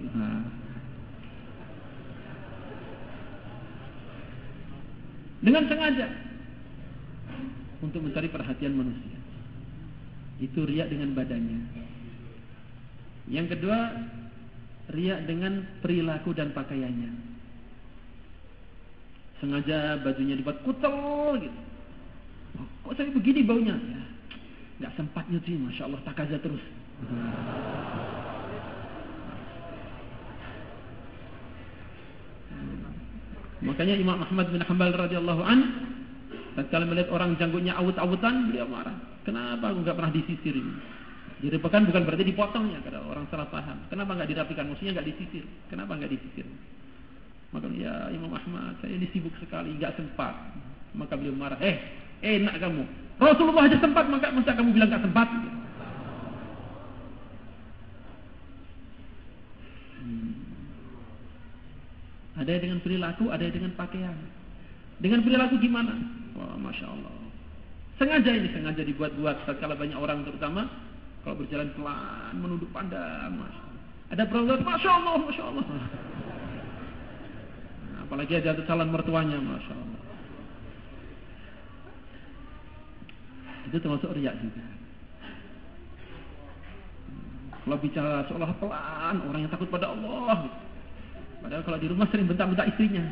Dengan sengaja untuk mencari perhatian manusia. Itu riya dengan badannya. Yang kedua, riya dengan perilaku dan pakaiannya. Sengaja bajunya dibuat kutel gitu. Kok saya begini baunya? Ya, nggak sempat nyuci, masya Allah takaza terus. Makanya Imam Ahmad bin Hanbal radhiyallahu an tatkala melihat orang janggutnya awut-awutan, beliau marah. Kenapa aku nggak pernah disisir ini? Direpekan bukan berarti dipotongnya, kalau orang salah paham. Kenapa nggak dirapikan? Maksudnya nggak disisir. Kenapa nggak disisir? Maka ya Imam Ahmad, saya ini sibuk sekali, nggak sempat. Maka beliau marah. Enak kamu. Rasulullah aja sempat, masa kamu bilang nggak sempat? Ada yang dengan perilaku, ada yang dengan pakaian. Dengan perilaku gimana? Wah, masya Allah. Sengaja dibuat-buat. Tatkala banyak orang terutama kalau berjalan pelan, menunduk pandang, ada perempuan, masya Allah. Nah, apalagi ada calon mertuanya, masya Allah. Itu termasuk riya juga. Kalau bicara seolah pelan, orang yang takut pada Allah. Padahal kalau di rumah sering bentak-bentak istrinya.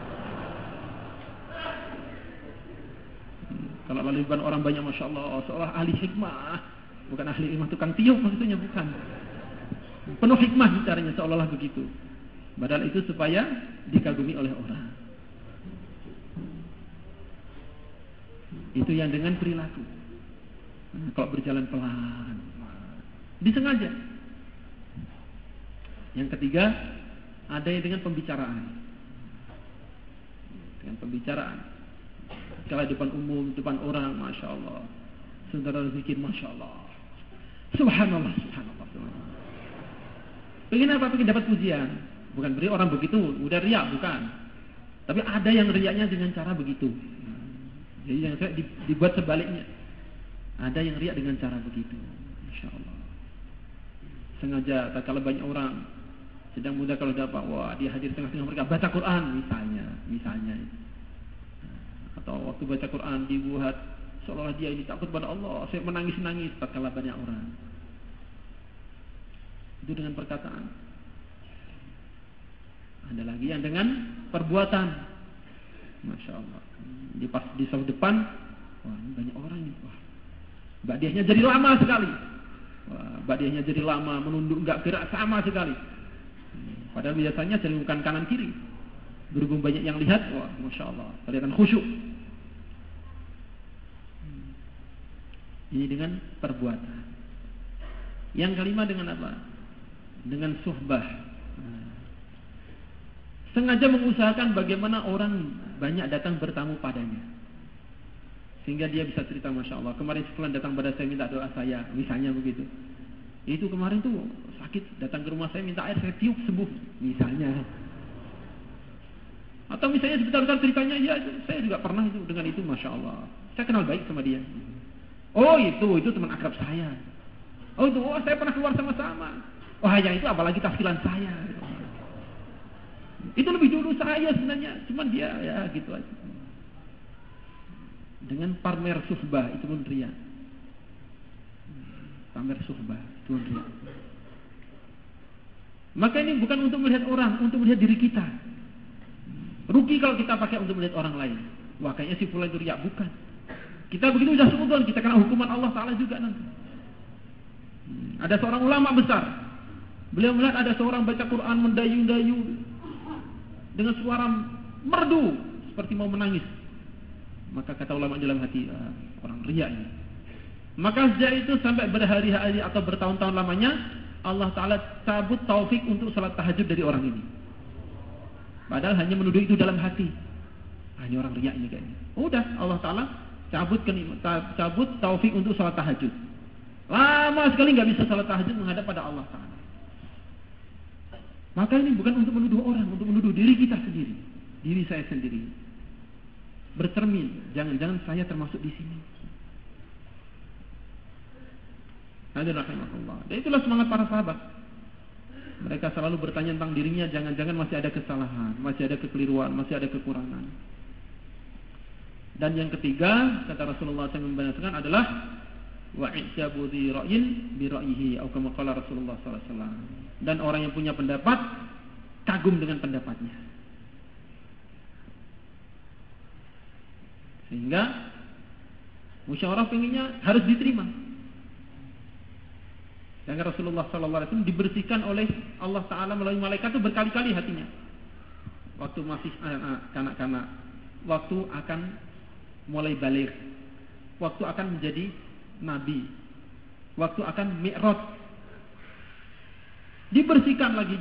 Kalau lalu depan orang banyak, masya Allah, seolah ahli hikmah. Bukan ahli hikmah tukang tiup, maksudnya bukan. Penuh hikmah bicaranya, seolah-olah begitu. Padahal itu supaya dikagumi oleh orang. Itu yang dengan perilaku. Kalau berjalan pelan, disengaja. Yang ketiga, ada yang dengan pembicaraan. Dengan pembicaraan. Kalau depan umum, depan orang, masya Allah. Saudara zikir, masya Allah. Subhanallah. Pengen apa? Pengen dapat pujian. Bukan beri orang begitu, udah riak, bukan. Tapi ada yang riaknya dengan cara begitu. Jadi yang saya dibuat sebaliknya. Ada yang riak dengan cara begitu. Masya Allah. Sengaja, kalau banyak orang sedang muda, kalau dapat, wah dia hadir tengah-tengah mereka baca Quran misalnya. Atau waktu baca Quran dibuat seolah dia ini takut pada Allah, saya menangis-nangis tatkala banyak orang. Itu dengan perkataan. Ada lagi yang dengan perbuatan. Masya Allah. Di saf depan, wah banyak orang ini. Wah, badiahnya jadi lama sekali. Wah, badiahnya jadi lama, menunduk, enggak gerak sama sekali. Padahal biasanya celupkan kanan kiri. Berhubung banyak yang lihat, wah masya Allah, kelihatan khusyuk. Ini dengan perbuatan. Yang kelima dengan apa? Dengan suhbah. Sengaja mengusahakan bagaimana orang banyak datang bertamu padanya, sehingga dia bisa cerita, masya Allah, kemarin setelah datang pada saya minta doa saya, misalnya begitu. Itu kemarin tuh sakit, datang ke rumah saya minta air, saya tiup sembuh, misalnya. Atau misalnya sebentar-bentar ceritanya, ya saya juga pernah itu dengan itu, masya Allah. Saya kenal baik sama dia. Oh itu teman akrab saya. Oh saya pernah keluar sama-sama. Oh hanya itu, apalagi tahfilan saya. Itu lebih dulu saya sebenarnya, cuman dia ya gitu aja. Dengan pamer suhbah itu pun riya. Pamer suhbah itu pun riya. Maka ini bukan untuk melihat orang, untuk melihat diri kita. Rugi kalau kita pakai untuk melihat orang lain. Wah kayaknya si fulan itu riya, bukan. Kita begitu sudah suudzon, kita kena hukuman Allah Ta'ala juga nanti. Ada seorang ulama besar. Beliau melihat ada seorang baca Quran mendayu-dayu dengan suara merdu seperti mau menangis. Maka kata ulama dalam hati, orang riya ini. Maka sejak itu sampai berhari-hari atau bertahun-tahun lamanya, Allah Ta'ala cabut taufik untuk salat tahajud dari orang ini. Padahal hanya menuduh itu dalam hati. Hanya orang riya ini kayaknya. Udah, Allah Ta'ala cabut taufik untuk salat tahajud. Lama sekali nggak bisa salat tahajud menghadap pada Allah Ta'ala. Maka ini bukan untuk menuduh orang, untuk menuduh diri kita sendiri, diri saya sendiri. Bercermin, jangan-jangan saya termasuk di sini. Hadirin rahimakumullah. Dan itulah semangat para sahabat. Mereka selalu bertanya tentang dirinya, jangan-jangan masih ada kesalahan, masih ada kekeliruan, masih ada kekurangan. Dan yang ketiga, kata Rasulullah SAW membenarkan adalah wa'ijabu dhi ra'yin bi ra'yihi atau kama qala Rasulullah SAW. Dan orang yang punya pendapat kagum dengan pendapatnya. Sehingga musyawarah pengennya harus diterima. Dan Rasulullah SAW dibersihkan oleh Allah Ta'ala melalui malaikat itu berkali-kali hatinya. Waktu masih kanak-kanak, waktu akan mulai baligh, waktu akan menjadi Nabi waktu akan Mi'raj. Dibersihkan lagi.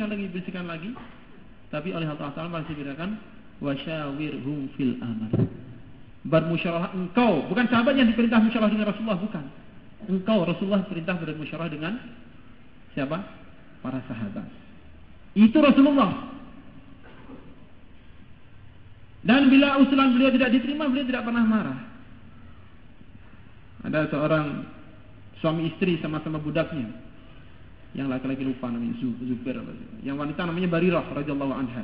Tapi oleh Allah Ta'ala masih dikatakan wasyawirhum fil amr. Bermusyawarah engkau, bukan sahabat yang diperintah musyawarah dengan Rasulullah, bukan. Engkau Rasulullah perintah bermusyawarah dengan siapa? Para sahabat. Itu Rasulullah. Dan bila usulan beliau tidak diterima, beliau tidak pernah marah. Ada seorang suami istri sama-sama budaknya. Yang laki-laki lupa namanya Zubair. Yang wanita namanya Barirah radhiyallahu anha.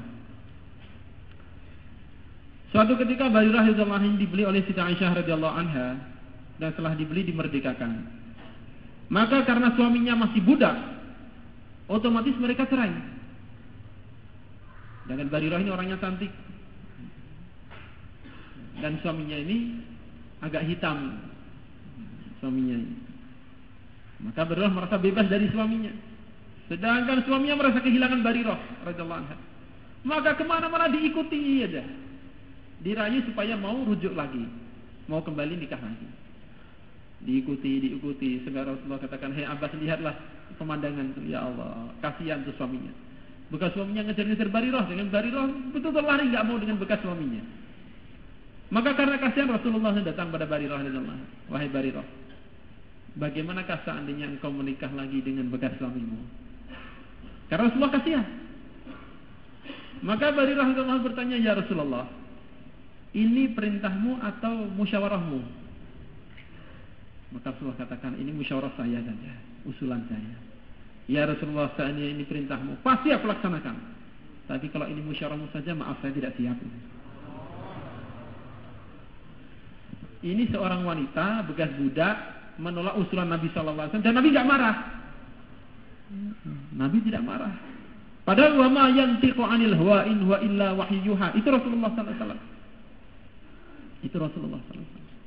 Suatu ketika Barirah radhiyallahu anha dibeli oleh Siti Aisyah radhiyallahu anha dan setelah dibeli dimerdekakan. Maka karena suaminya masih budak, otomatis mereka cerai. Dan Barirah ini orangnya cantik. Dan suaminya ini agak hitam. Suaminya ini. Maka Barirah merasa bebas dari suaminya. Sedangkan suaminya merasa kehilangan Barirah radhiyallahu anha. Maka kemana-mana diikuti aja. Dirayu supaya mau rujuk lagi. Mau kembali nikah lagi. Diikuti. Sehingga Rasulullah katakan, "Hei Abbas, lihatlah pemandangan itu. Ya Allah, kasihan tuh suaminya. Bekas suaminya ngejar-ngejar Barirah. Dengan Barirah betul-betul lari, gak mau dengan bekas suaminya. Maka karena kasihan Rasulullah datang pada Barirah radhiyallahu anha. Wahai Barirah, bagaimanakah seandainya engkau menikah lagi dengan bekas suamimu? Karena Rasulullah kasihan. Maka Barirah radhiyallahu anha bertanya, ya Rasulullah, ini perintahmu atau musyawarahmu? Maka Rasulullah katakan, ini musyawarah saya saja, usulan saya. Ya Rasulullah, seandainya ini perintahmu, pasti aku laksanakan. Tapi kalau ini musyawarahmu saja, maaf saya tidak siap. Ini seorang wanita bekas budak menolak usulan Nabi sallallahu alaihi wasallam dan Nabi enggak marah. Nabi tidak marah. Padahal wa ma yantiqu 'anil hawa in huwa illa wahyuha. Itu Rasulullah sallallahu alaihi wasallam. Itu Rasulullah sallallahu alaihi wasallam.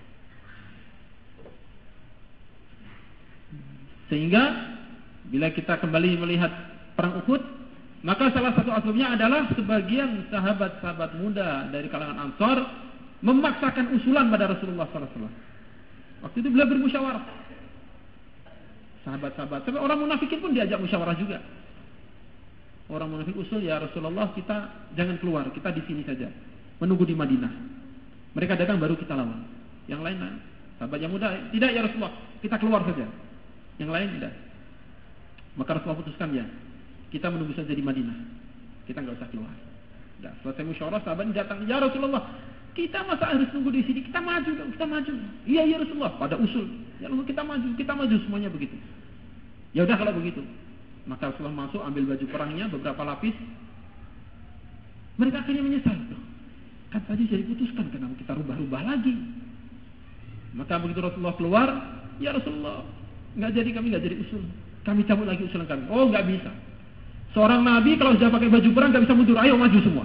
Sehingga bila kita kembali melihat perang Uhud, maka salah satu asbabnya adalah sebagian sahabat-sahabat muda dari kalangan Ansar memaksakan usulan pada Rasulullah SAW. Waktu itu beliau bermusyawarah. Sahabat-sahabat, sampai orang munafikin pun diajak musyawarah juga. Orang munafik usul, ya Rasulullah, kita jangan keluar, kita di sini saja, menunggu di Madinah. Mereka datang baru kita lawan. Yang lain, sahabat yang muda, tidak ya Rasulullah, kita keluar saja. Yang lain tidak. Maka Rasulullah putuskan, ya, kita menunggu saja di Madinah. Kita nggak usah keluar. Sudah selesai musyawarah, sahabat datang, ya Rasulullah, kita masa harus tunggu di sini? Kita maju. Iya ya Rasulullah. Pada usul. Ya Allah, kita maju semuanya begitu. Ya udah kalau begitu. Maka Rasulullah masuk, ambil baju perangnya beberapa lapis. Mereka akhirnya menyesal. Kan tadi saya diputuskan, kenapa kita rubah-rubah lagi? Maka begitu Rasulullah keluar, ya Rasulullah, kami nggak jadi usul. Kami cabut lagi usulan kami. Oh, nggak bisa. Seorang Nabi kalau sudah pakai baju perang nggak bisa mundur. Ayo maju semua.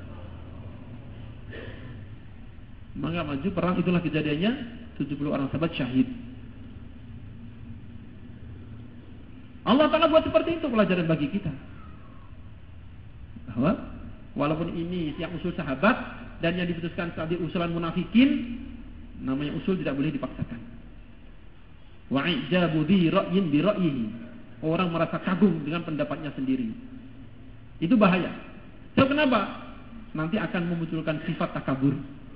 Maka maju perang, itulah kejadiannya 70 orang sahabat syahid. Allah Ta'ala buat seperti itu, pelajaran bagi kita. Bahwa walaupun ini yang usul sahabat dan yang diputuskan tadi usulan munafikin, namanya usul tidak boleh dipaksakan. Wa'ijabu di ra'yin bi ra'yihi. Orang merasa kagum dengan pendapatnya sendiri. Itu bahaya. So, kenapa? Nanti akan memunculkan sifat takabur.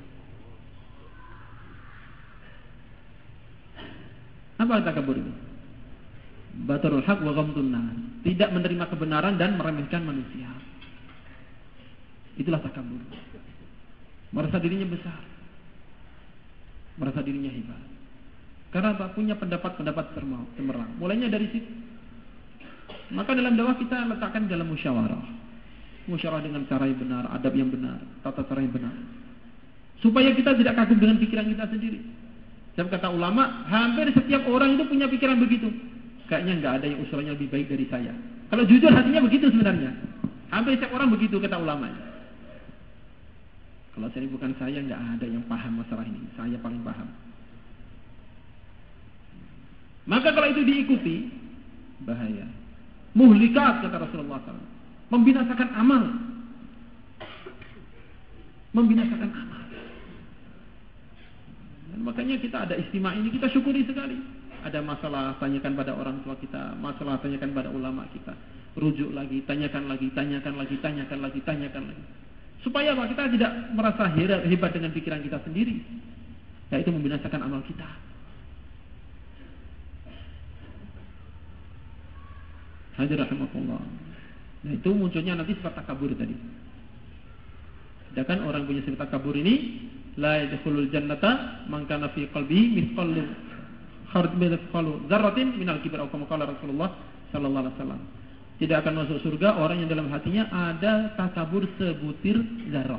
Apa takabur itu? Batarul haq wa ghamdun nas. Tidak menerima kebenaran dan meremehkan manusia. Itulah takabur. Merasa dirinya besar. Merasa dirinya hebat. Karena apa? Punya pendapat-pendapat cemerlang. Mulainya dari situ. Maka dalam dakwah kita letakkan dalam musyawarah. Musyawarah dengan cara yang benar, adab yang benar, tata cara yang benar. Supaya kita tidak kagum dengan pikiran kita sendiri. Dan kata ulama, hampir setiap orang itu punya pikiran begitu. Kayaknya nggak ada yang usulannya lebih baik dari saya. Kalau jujur hatinya begitu sebenarnya. Hampir setiap orang begitu kata ulama. Kalau saya bukan saya, nggak ada yang paham masalah ini. Saya paling paham. Maka kalau itu diikuti, bahaya. Muhlikat kata Rasulullah SAW. Membinasakan amal. Membinasakan amal. Dan makanya kita ada istimewa ini, kita syukuri sekali. Ada masalah, tanyakan pada orang tua kita. Masalah, tanyakan pada ulama kita. Rujuk lagi, tanyakan lagi, tanyakan lagi, tanyakan lagi, tanyakan lagi. Supaya apa? Kita tidak merasa hebat dengan pikiran kita sendiri. Yaitu membinasakan amal kita. Hadir rahimahullah. Nah itu munculnya nanti sifat takabur tadi. Sedangkan orang punya sifat takabur ini, la yadkhulul jannata man kana fi qalbihi mithqalu dzarratin minal kibr, atau kama qala Rasulullah sallallahu alaihi wasallam. Tidak akan masuk surga orang yang dalam hatinya ada takabur sebutir zarah.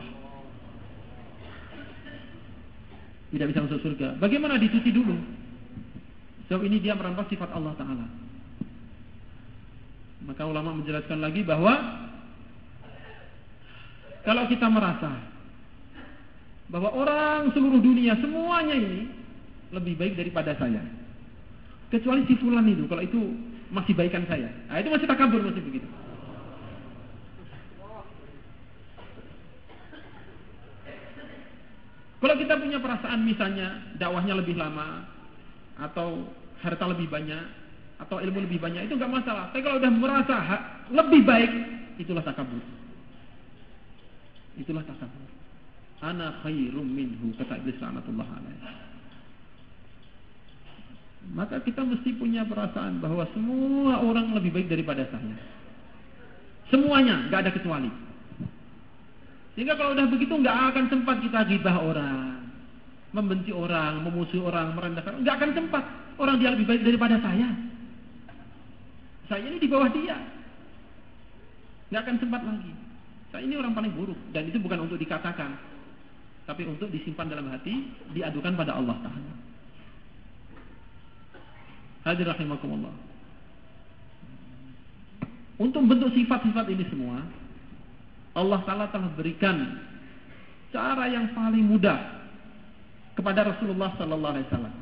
Tidak bisa masuk surga. Bagaimana dicuci dulu? Sebab ini dia merampas sifat Allah Ta'ala. Maka ulama menjelaskan lagi bahwa kalau kita merasa bahwa orang seluruh dunia semuanya ini lebih baik daripada saya, kecuali si fulan itu, kalau itu masih baikan saya, nah, itu masih takabur, masih begitu. Kalau kita punya perasaan misalnya dakwahnya lebih lama, atau harta lebih banyak, atau ilmu lebih banyak, itu enggak masalah. Tapi kalau udah merasa lebih baik, itulah takabur. Itulah takabur. Ana khairum minhu, kata Iblis laknatullah alaihi. Maka kita mesti punya perasaan bahwa semua orang lebih baik daripada saya. Semuanya, enggak ada kecuali. Sehingga kalau udah begitu enggak akan sempat kita ghibah orang, membenci orang, memusuhi orang, merendahkan. Enggak akan sempat. Orang dia lebih baik daripada saya. Saya ini di bawah dia. Enggak akan sempat lagi. Saya ini orang paling buruk. Dan itu bukan untuk dikatakan, tapi untuk disimpan dalam hati, diadukan pada Allah Ta'ala. Hadir rahimakumullah. Untuk bentuk sifat-sifat ini semua, Allah Ta'ala telah berikan cara yang paling mudah kepada Rasulullah Sallallahu Alaihi Wasallam.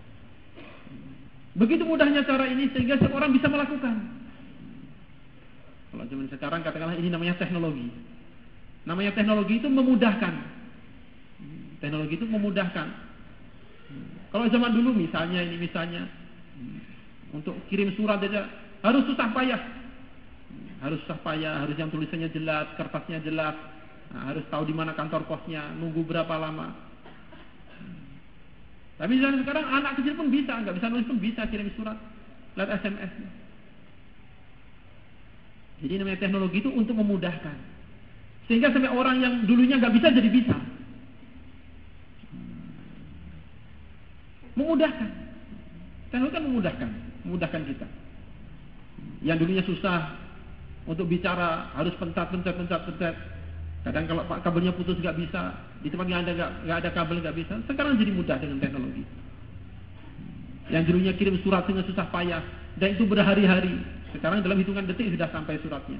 Begitu mudahnya cara ini sehingga seorang bisa melakukan. Kalau zaman sekarang katakanlah ini namanya teknologi. Namanya teknologi itu memudahkan. Teknologi itu memudahkan. Kalau zaman dulu misalnya untuk kirim surat aja harus susah payah. Harus yang tulisannya jelas, kertasnya jelas, harus tahu di mana kantor posnya, nunggu berapa lama. Tapi sekarang anak kecil pun bisa, nggak bisa nulis pun bisa kirim surat, lewat SMS. Jadi namanya teknologi itu untuk memudahkan, sehingga sampai orang yang dulunya nggak bisa jadi bisa. Memudahkan, teknologi kan memudahkan kita. Yang dulunya susah untuk bicara harus pencet. Kadang kalau kabelnya putus nggak bisa, di tempat nggak ada kabel nggak bisa. Sekarang jadi mudah dengan teknologi. Yang dulunya kirim surat dengan susah payah dan itu berhari-hari, sekarang dalam hitungan detik sudah sampai suratnya.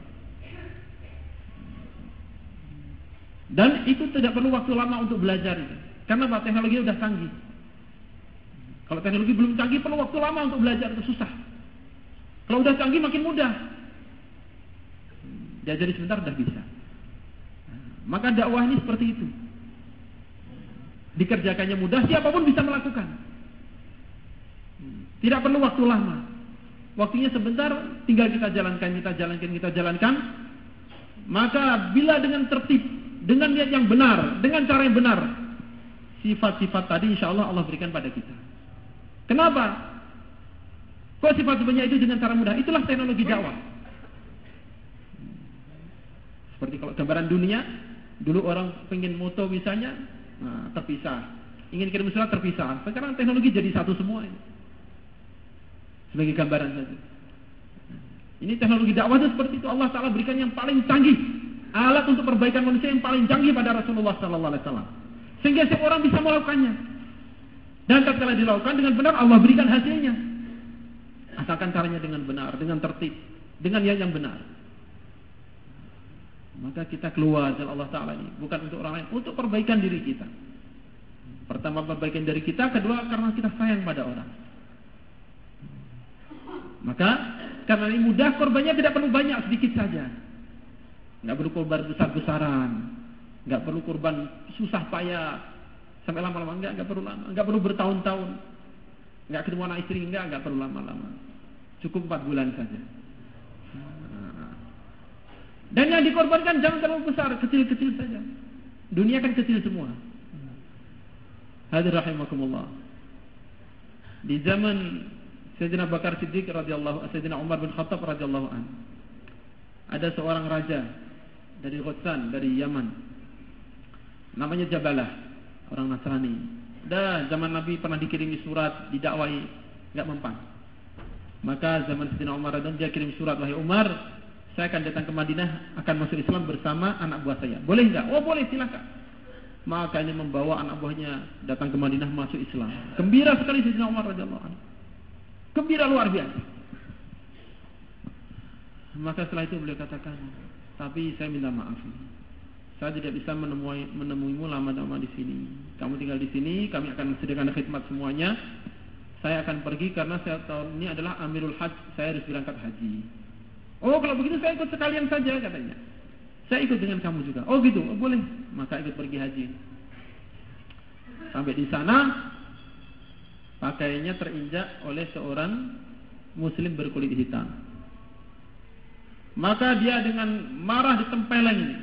Dan itu tidak perlu waktu lama untuk belajar itu. Karena teknologi sudah canggih. Kalau teknologi belum canggih perlu waktu lama untuk belajar, itu susah. Kalau udah canggih makin mudah. Diajari sebentar sudah bisa. Maka dakwah ini seperti itu. Dikerjakannya mudah, siapapun bisa melakukan. Tidak perlu waktu lama. Waktunya sebentar, tinggal kita jalankan. Maka bila dengan tertib, dengan niat yang benar, dengan cara yang benar, sifat-sifat tadi insya Allah Allah berikan pada kita. Kenapa? Kok sifat-sifatnya itu dengan cara mudah? Itulah teknologi dakwah. Seperti kalau gambaran dunia, dulu orang pengen moto misalnya, terpisah. Ingin kirim surat terpisah. Sekarang teknologi jadi satu semua ini. Sebagai gambaran saja. Ini teknologi dakwah itu seperti itu. Allah Ta'ala berikan yang paling canggih. Alat untuk perbaikan manusia yang paling canggih pada Rasulullah Sallallahu Alaihi Wasallam. Sehingga setiap orang bisa melakukannya. Dan tatkala dilakukan dengan benar, Allah berikan hasilnya. Asalkan caranya dengan benar, dengan tertib, dengan yang benar. Maka kita keluar dari Allah Ta'ala ini bukan untuk orang lain, untuk perbaikan diri kita. Pertama perbaikan dari kita, kedua karena kita sayang pada orang. Maka karena ini mudah, korbannya tidak perlu banyak, sedikit saja. Nggak perlu korban besar-besaran, nggak perlu korban susah payah. Sampai lama-lama, enggak perlu lama, enggak perlu bertahun-tahun. Enggak ketemu anak istri, enggak perlu lama-lama. Cukup 4 bulan saja. Dan yang dikorbankan jangan terlalu besar, kecil-kecil saja. Dunia kan kecil semua. Hadirin rahimakumullah. Di zaman Sayyidina Bakar Siddiq radhiyallahu, Sayyidina Umar bin Khattab radhiyallahu an, ada seorang raja dari Ghassan, dari Yaman. Namanya Jabalah, orang Nasrani. Zaman Nabi pernah dikirimi surat, didakwai, enggak mempan. Maka zaman Sayyidina Umar radhiyallahu, dia kirim surat, wahai Umar, saya akan datang ke Madinah, akan masuk Islam bersama anak buah saya. Boleh enggak? Oh boleh, silakan. Maka ini membawa anak buahnya datang ke Madinah masuk Islam. Gembira sekali Sayyidina Umar radhiyallahu anhu. Gembira luar biasa. Maka setelah itu beliau katakan, tapi saya minta maaf. Saya tidak bisa menemuimu lama-lama di sini. Kamu tinggal di sini, kami akan sediakan khidmat semuanya. Saya akan pergi karena saya tahun ini adalah Amirul Hajj, saya harus berangkat haji. Oh kalau begitu saya ikut sekalian saja katanya. Saya ikut dengan kamu juga. Oh gitu, oh, boleh. Maka ikut pergi haji. Sampai di sana, pakaiannya terinjak oleh seorang Muslim berkulit hitam. Maka dia dengan marah ditempeleng ini.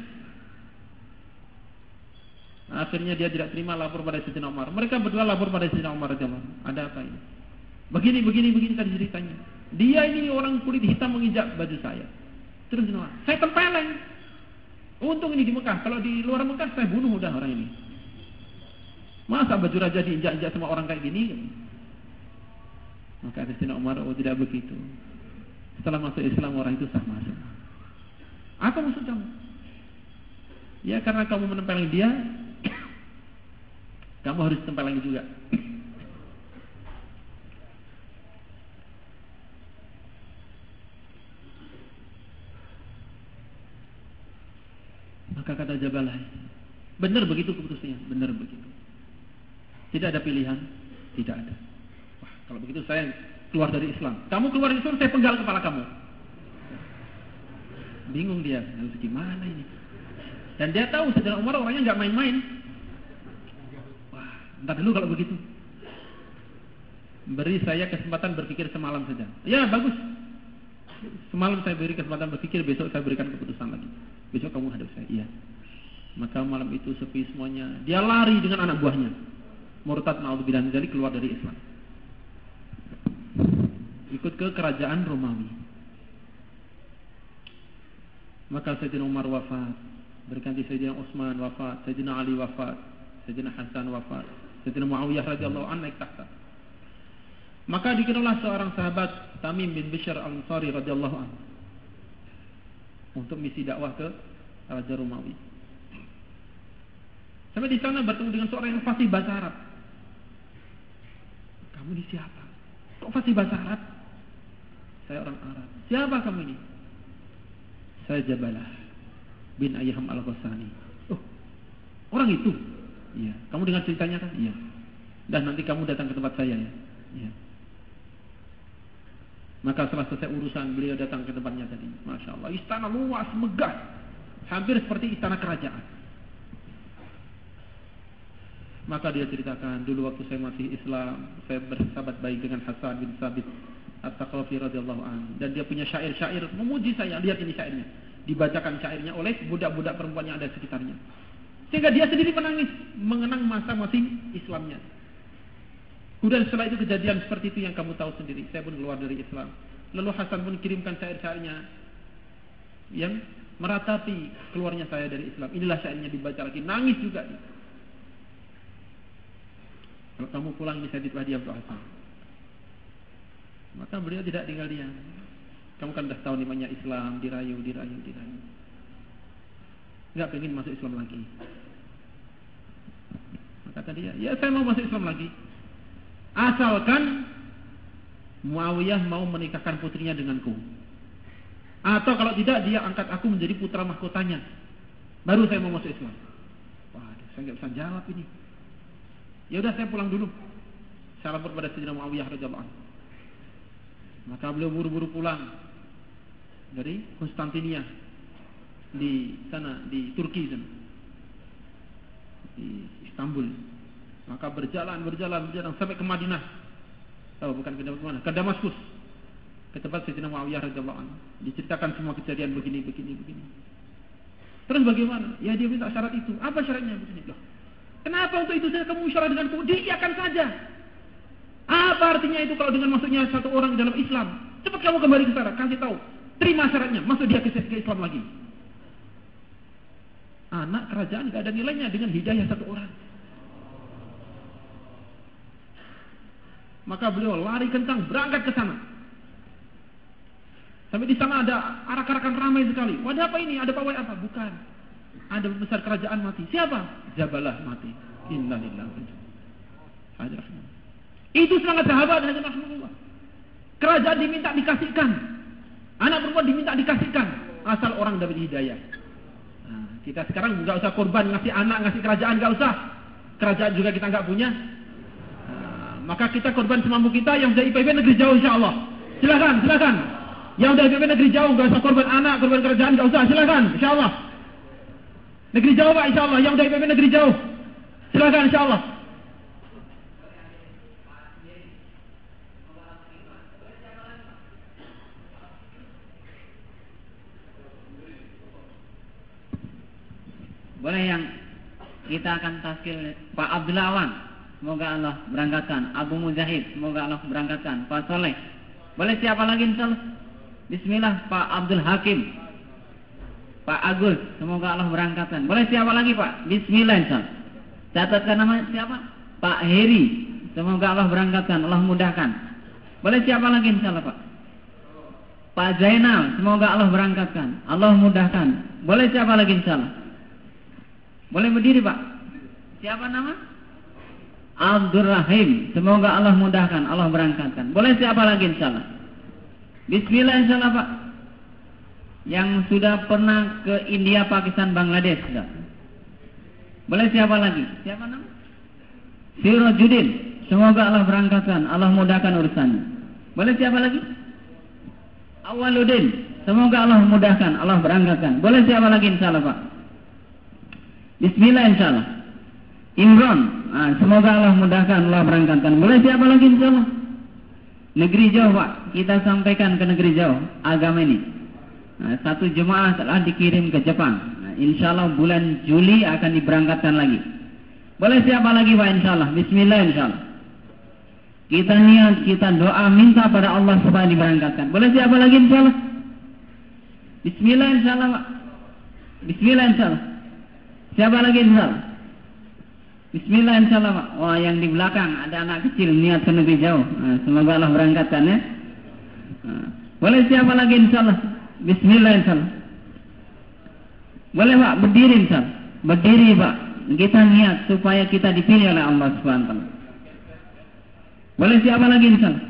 Akhirnya dia tidak terima, lapor pada Sayyidina Umar. Mereka berdua lapor pada Sayyidina Umar radhiyallahu. Ada apa ini? Begini tadi ceritanya. Dia ini orang kulit hitam menginjak baju saya. Terus saya tempeleng. Untung ini di Mekah. Kalau di luar Mekah saya bunuh udah orang ini. Masa baju raja diinjak-injak sama orang kayak gini? Maka Sayyidina Umar, oh tidak begitu. Setelah masuk Islam orang itu sah masuk. Apa maksud kamu? Ya karena kamu menempeleng dia, kamu harus tempeleng juga. Maka kata Jabalah, benar begitu keputusannya, benar begitu. Tidak ada pilihan, tidak ada. Wah, kalau begitu saya keluar dari Islam. Kamu keluar dari Islam, saya penggal kepala kamu. Bingung dia, harus gimana ini? Dan dia tahu Sayyidina Umar orangnya nggak main-main. Wah, entar dulu kalau begitu. Beri saya kesempatan berpikir semalam saja. Ya bagus. Semalam saya beri kesempatan berpikir, besok saya berikan keputusan lagi. Besok kamu hadap saya. Iya. Maka malam itu sepi semuanya. Dia lari dengan anak buahnya. Murtad naudzubillah min dzalik, keluar dari Islam. Ikut ke kerajaan Romawi. Maka Sayyidina Umar wafat, berganti Sayyidina Utsman wafat, Sayyidina Ali wafat, Sayyidina Hasan wafat, Sayyidina Muawiyah radhiyallahu anhu naik tahta. Maka dikenallah seorang sahabat Tamim bin Bishr Al-Ansari radhiyallahu anhu untuk misi dakwah ke Raja Romawi. Sampai di sana bertemu dengan seorang yang fasih bahasa Arab. Kamu ini siapa? Kok fasih bahasa Arab? Saya orang Arab. Siapa kamu ini? Saya Jabalah bin Ayyam Al-Ghassani. Oh, orang itu? Iya. Kamu dengar ceritanya kan? Iya. Dan nanti kamu datang ke tempat saya ya. Iya. Maka setelah selesai urusan, beliau datang ke tempatnya tadi. Masya Allah, istana luas, megah, hampir seperti istana kerajaan. Maka dia ceritakan, dulu waktu saya masih Islam, saya bersahabat baik dengan Hasan bin Sabit At-Taqafi radhiyallahu anhu, dan dia punya syair-syair memuji saya. Lihat ini syairnya, dibacakan syairnya oleh budak-budak perempuan yang ada di sekitarnya, sehingga dia sendiri menangis mengenang masa masih Islamnya. Kemudian setelah itu kejadian seperti itu yang kamu tahu sendiri, saya pun keluar dari Islam. Lalu Hasan pun kirimkan syair-syairnya yang meratapi keluarnya saya dari Islam. Inilah syairnya, dibaca lagi, nangis juga. Kalau kamu pulang ini saya titip hadiah untuk Hasan. Maka beliau tidak tinggal diam. Kamu kan sudah tahu namanya Islam, dirayu. Enggak pengen masuk Islam lagi. Maka kata dia, ya saya mau masuk Islam lagi, asalkan Muawiyah mau menikahkan putrinya denganku. Atau kalau tidak, dia angkat aku menjadi putra mahkotanya, baru saya mau masuk Islam. Wah, saya nggak bisa jawab ini. Ya udah, saya pulang dulu. Saya lapor pada Sayyidina Muawiyah radhiyallahu anhu. Maka beliau buru-buru pulang dari Konstantinia, di sana, di Turki sana, di Istanbul. Maka berjalan sampai ke Madinah. Oh, bukan ke mana? Ke Damaskus. Ke tempat Sayyidina Muawiyah radhiyallahu anhu. Diceritakan semua kejadian begini. Terus bagaimana? Ya dia minta syarat itu. Apa syaratnya? Begini. Loh, kenapa untuk itu saya kamu syarat denganku? Diiyakan saja. Apa artinya itu kalau dengan masuknya satu orang dalam Islam? Cepat kamu kembali ke sana, kasih tahu. Terima syaratnya, masuk dia ke Islam lagi. Anak kerajaan gak ada nilainya dengan hidayah satu orang. Maka beliau lari kencang berangkat ke sana. Sampai di sana ada arak-arakan ramai sekali. Wadah apa ini? Ada pawai apa? Bukan. Ada besar kerajaan mati. Siapa? Jabalah mati. Innalillahi. Itu semangat sahabat dan Rasulullah. Kerajaan diminta dikasihkan. Anak perempuan diminta dikasihkan. Asal orang dapat hidayah. Nah, kita sekarang nggak usah korban ngasih anak, ngasih kerajaan, nggak usah. Kerajaan juga kita nggak punya. Maka kita korban semampu kita. Yang dari IPB negeri jauh insya Allah. Silakan. Yang dari IPB negeri jauh nggak usah korban anak, korban kerajaan, nggak usah. Silakan, insya Allah. Negeri jauh Pak, insya Allah. Yang dari IPB negeri jauh. Silakan, insya Allah. Boleh yang kita akan taskil Pak Abdullah Awan, semoga Allah berangkatkan. Abu Mujahid, semoga Allah berangkatkan. Pak Soleh, boleh siapa lagi insyaallah? Bismillah. Pak Abdul Hakim, Pak Agus, semoga Allah berangkatkan. Boleh siapa lagi Pak? Bismillah insyaallah. Catatkan nama siapa? Pak Heri, semoga Allah berangkatkan, Allah mudahkan. Boleh siapa lagi insyaallah Pak? Pak Zainal, semoga Allah berangkatkan, Allah mudahkan. Boleh siapa lagi insyaallah? Boleh berdiri Pak. Siapa nama? Abdul Rahim. Semoga Allah mudahkan, Allah berangkatkan. Boleh siapa lagi insyaallah? Bismillah insyaallah Pak. Yang sudah pernah ke India, Pakistan, Bangladesh sudah. Boleh siapa lagi? Siapa nama? Sirojudin. Semoga Allah berangkatkan, Allah mudahkan urusannya. Boleh siapa lagi? Awaludin. Semoga Allah mudahkan, Allah berangkatkan. Boleh siapa lagi insyaallah Pak? Bismillah insyaallah. Imron, semoga Allah mudahkan, Allah berangkatkan. Boleh siapa lagi insyaallah? Negeri jauh Pak, kita sampaikan ke negeri jauh agama ini. Satu jemaah telah dikirim ke Jepang. Insyaallah bulan Juli akan diberangkatkan lagi. Boleh siapa lagi Pak insyaallah? Bismillah insyaallah. Kita niat, kita doa, minta pada Allah supaya diberangkatkan. Boleh siapa lagi insyaallah? Bismillah insyaallah Pak. Bismillah insyaallah. Siapa lagi insyaallah? Bismillah insyaallah Pak. Wah, yang di belakang ada anak kecil niat ke negeri jauh. Semoga Allah berangkatkan ya. Boleh siapa lagi insyaallah? Bismillah insyaallah. Boleh Pak, berdiri insyaallah. Berdiri Pak. Kita niat supaya kita dipilih oleh Allah Subhanahu wa taala. Boleh siapa lagi insyaallah?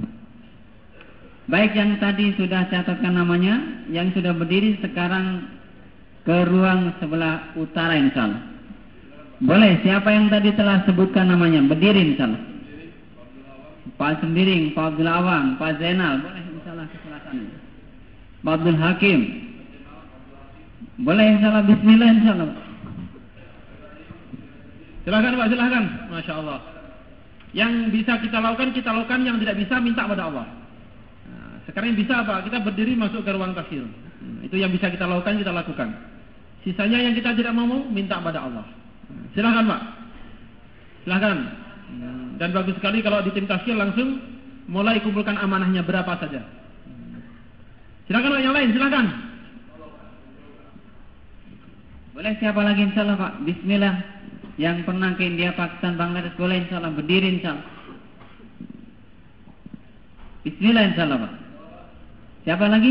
Baik, yang tadi sudah catatkan namanya, yang sudah berdiri sekarang ke ruang sebelah utara insyaallah. Boleh siapa yang tadi telah sebutkan namanya berdiri insyaallah. Pak Sembiring, Pak Abdul Awang, Pak Zainal, boleh insyaallah ke sebelah sana. Pak Abdul Hakim, boleh insyaallah. Bismillah insyaallah. Silakan Pak, silakan. Masya Allah. Yang bisa kita lakukan, yang tidak bisa minta pada Allah. Sekarang yang bisa apa? Kita berdiri masuk ke ruang taskil. Itu yang bisa kita lakukan, kita lakukan. Sisanya yang kita tidak mau, minta pada Allah. Silakan Pak. Silakan. Dan bagus sekali kalau di tim taskil langsung mulai kumpulkan amanahnya berapa saja. Silakan Pak, yang lain silakan. Boleh siapa lagi insyaallah Pak? Bismillah. Yang pernah ke India, Pakistan, Bangladesh, boleh insyaallah berdiri insyaallah. Bismillah insyaallah Pak. Siapa lagi?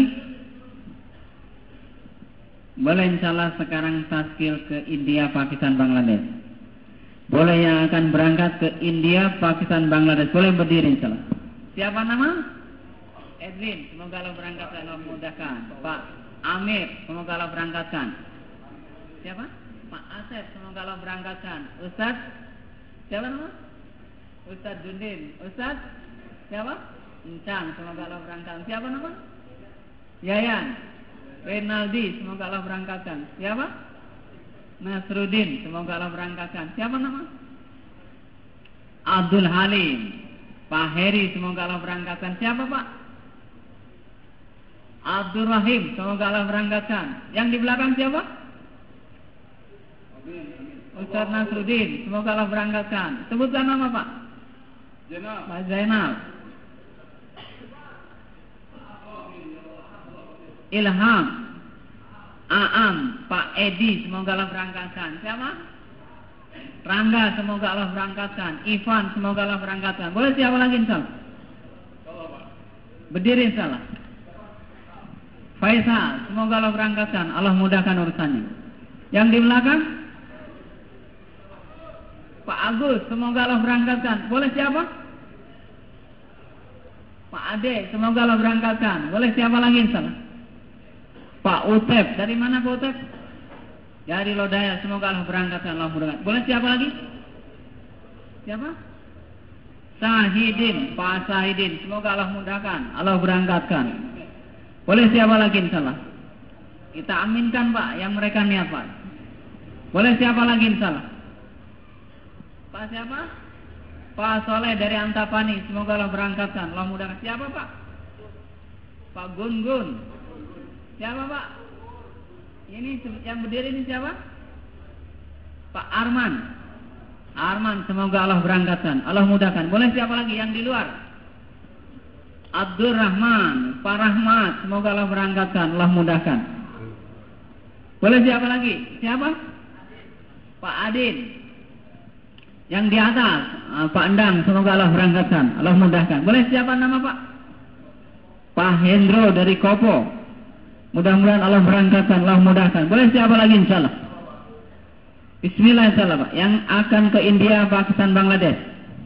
Boleh insyaallah sekarang taskil ke India, Pakistan, Bangladesh. Boleh yang akan berangkat ke India, Pakistan, Bangladesh. Boleh berdiri insyaallah. Siapa nama? Edwin, semoga Allah berangkatkan, Allah memudahkan. Pak Amir, semoga Allah berangkatkan. Siapa? Pak Asep, semoga Allah berangkatkan. Ustaz, siapa nama? Ustaz Dundin. Ustaz, siapa? Encang, semoga Allah berangkatkan. Siapa nama? Yayan. Renaldi, semoga Allah berangkatkan. Siapa? Nasruddin, semoga Allah berangkatkan. Siapa nama? Abdul Halim. Pak Heri, semoga Allah berangkatkan. Siapa Pak? Abdul Rahim, semoga Allah berangkatkan. Yang di belakang siapa? Ustaz Nasruddin, semoga Allah berangkatkan. Sebutkan nama Pak. Pak Zainal. Ilham. Aam, Pak Edi, semoga Allah berangkatkan. Siapa? Rangga, semoga Allah berangkatkan. Ivan, semoga Allah berangkatkan. Boleh siapa lagi insyaallah? Berdiri insyaallah. Faisal, semoga Allah berangkatkan. Allah mudahkan urusannya. Yang di belakang? Pak Agus, semoga Allah berangkatkan. Boleh siapa? Pak Ade, semoga Allah berangkatkan. Boleh siapa lagi insyaallah? Pak Utep, dari mana Pak Utep? Dari Lodaya, semoga Allah berangkatkan. Allah mudahkan. Boleh siapa lagi? Siapa? Sahidin, Pak Sahidin, semoga Allah mudahkan. Allah berangkatkan. Boleh siapa lagi insyaallah? Kita aminkan Pak yang mereka niat Pak. Boleh siapa lagi insyaallah? Pak siapa? Pak Soleh dari Antapani, semoga Allah berangkatkan. Allah mudahkan. Siapa Pak? Pak Gun Gun. Siapa Pak? Ini yang berdiri ini siapa? Pak Arman. Arman, semoga Allah berangkatkan. Allah mudahkan. Boleh siapa lagi yang di luar? Abdul Rahman, Pak Rahmat, semoga Allah berangkatkan. Allah mudahkan. Boleh siapa lagi? Siapa? Pak Adin. Yang di atas, Pak Endang, semoga Allah berangkatkan. Allah mudahkan. Boleh siapa nama Pak? Pak Hendro dari Kopo. Mudah-mudahan Allah berangkatkan, Allah mudahkan. Boleh siapa lagi insyaallah? Bismillah insyaallah Pak. Yang akan ke India, Pakistan, Bangladesh.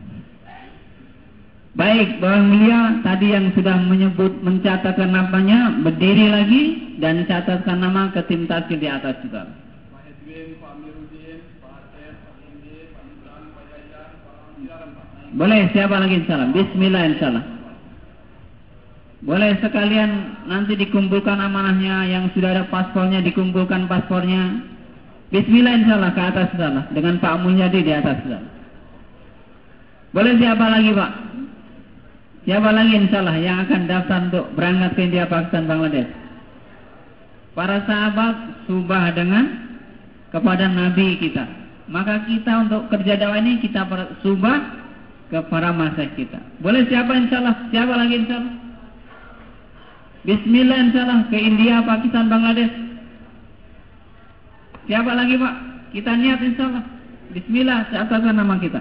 Baik, Bapak Mulia tadi yang sudah mencatatkan namanya, berdiri lagi dan catatkan nama ke tim tazkir di atas juga. Pak Edwin, Pak Amiruddin, Pak Aceh, Pak Indi, Pak Nizam, Pak Yayan, Pak. Boleh siapa lagi insyaallah? Bismillah insyaallah. Boleh sekalian nanti dikumpulkan amanahnya, yang sudah ada paspornya dikumpulkan paspornya. Bismillah insyaallah ke atas insyaallah dengan Pak Mulyadi di atas insyaallah. Boleh siapa lagi Pak? Siapa lagi insyaallah yang akan daftar untuk berangkat ke India, Pakistan, Bangladesh? Para sahabat subah dengan kepada Nabi kita. Maka kita untuk kerja dakwah ini kita subah ke para masyayikh kita. Boleh siapa insyaallah? Siapa lagi insyaallah? Bismillah insyaallah ke India, Pakistan, Bangladesh. Siapa lagi Pak? Kita niat insyaallah. Bismillah, catatkan nama kita.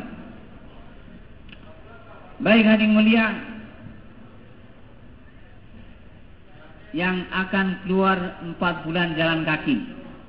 Baik hadirin mulia, yang akan keluar 4 bulan jalan kaki.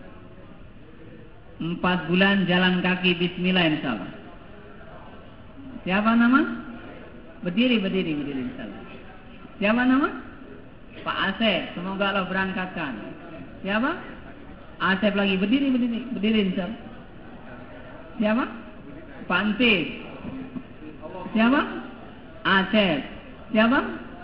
4 bulan jalan kaki, bismillah insyaallah. Siapa nama? Berdiri insyaallah. Siapa nama? Pak Asep, semoga Allah berangkatkan. Siapa? Asep lagi, berdiri insyaallah. Siapa? Pak Antis. Siapa? Asep. Siapa?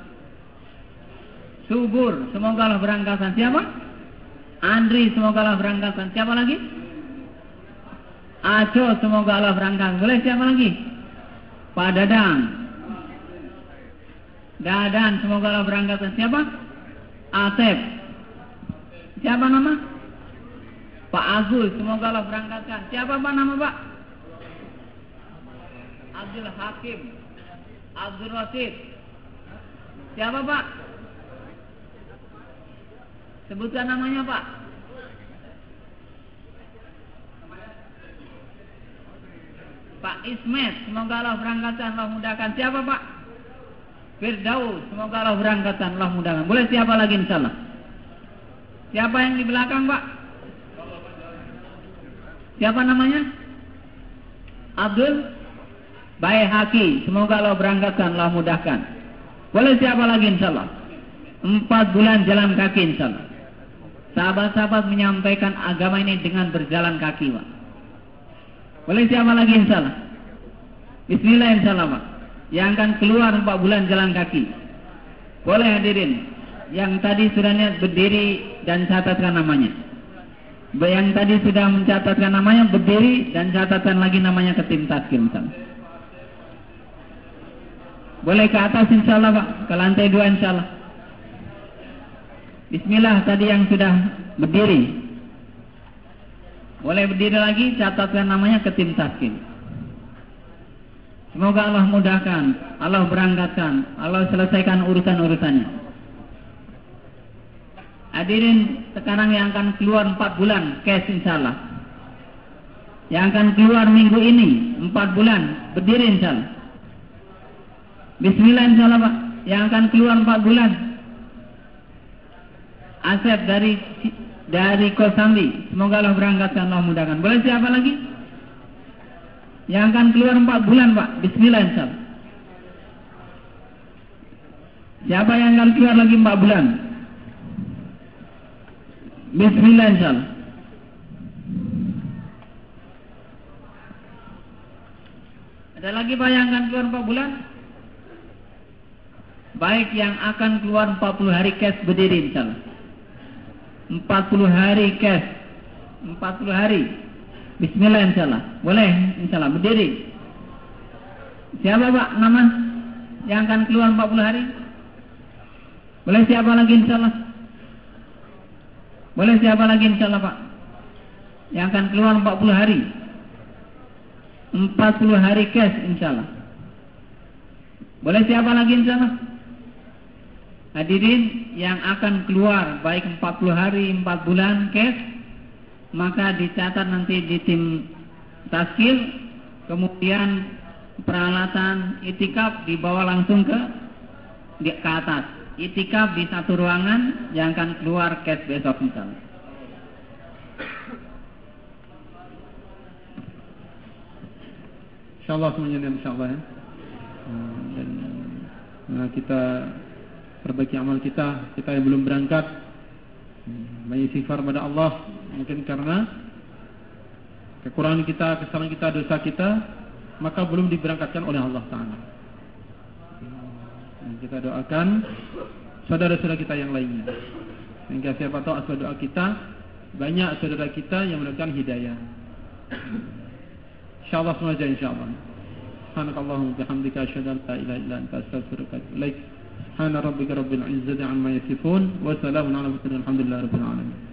Subur, semoga Allah berangkatkan. Siapa? Andri, semoga Allah berangkatkan. Siapa lagi? Aco, semoga Allah berangkatkan. Boleh siapa lagi? Pak Dadan, semoga Allah berangkatkan. Siapa? Asep. Siapa nama? Pak Agus, semoga Allah berangkatkan. Siapa Pak nama Pak? Abdul Hakim, Abdul Rasid. Siapa Pak? Sebutkan namanya Pak. Pak Ismet, semoga Allah berangkatkan, Allah mudahkan. Siapa Pak? Firdaus, semoga Allah berangkatkan, Allah mudahkan. Boleh siapa lagi insyaallah? Siapa yang di belakang Pak? Siapa namanya? Abdul Baihaqi, semoga Allah berangkatkan, Allah mudahkan. Boleh siapa lagi insyaallah? 4 bulan jalan kaki insyaallah. Sahabat-sahabat menyampaikan agama ini dengan berjalan kaki Pak. Boleh siapa lagi insyaallah? Bismillah insyaallah Pak. Yang akan keluar 4 bulan jalan kaki. Boleh hadirin. Yang tadi sudah niat berdiri dan catatkan namanya. Yang tadi sudah mencatatkan namanya berdiri dan catatkan lagi namanya ke tim tazkir insyaallah. Boleh ke atas insyaallah Pak, ke lantai 2 insyaallah. Bismillah tadi yang sudah berdiri. Boleh berdiri lagi, catatkan namanya ke tim taskin. Semoga Allah mudahkan, Allah berangkatkan, Allah selesaikan urusan-urusannya. Hadirin, sekarang yang akan keluar 4 bulan cash insyaallah. Yang akan keluar minggu ini 4 bulan, berdiri insyaallah. Bismillah insyaallah Pak, yang akan keluar 4 bulan. Asep dari Kosambi, semoga Allah berangkatkan, Allah mudahkan. Boleh siapa lagi? Yang akan keluar 4 bulan Pak, bismillah insyaallah. Siapa yang akan keluar lagi 4 bulan? Bismillah insyaallah. Ada lagi Pak yang akan keluar 4 bulan? Baik, yang akan keluar 40 hari cash berdiri insyaallah. 40 hari cash, 40 hari. Bismillah insyaallah. Boleh insyaallah berdiri. Siapa Pak nama yang akan keluar 40 hari? Boleh siapa lagi insyaallah? Boleh siapa lagi insyaallah Pak? Yang akan keluar 40 hari. 40 hari cash insyaallah. Boleh siapa lagi insyaallah? Hadirin, yang akan keluar baik 40 hari 4 bulan cash, maka dicatat nanti di tim taskil. Kemudian peralatan itikaf dibawa langsung ke atas. Itikaf di satu ruangan, yang akan keluar cash besok misalnya. Insyaallah semuanya insyaallah ya. Dan kita perbaiki amal kita yang belum berangkat, banyak istighfar pada Allah, mungkin karena kekurangan kita, kesalahan kita, dosa kita, maka belum diberangkatkan oleh Allah Ta'ala. Kita doakan saudara-saudara kita yang lainnya, sehingga siapa tahu asal doa kita banyak saudara kita yang mendapatkan hidayah. Insyaallah semuanya insyaallah. Subhanakallahumma bihamdika asyhadu an la ilaha illa anta astaghfiruka wa atubu ilaik. Subhana rabbika rabbil izzati amma yasifun wa salamun ala mursalin walhamdulillahi rabbil alamin.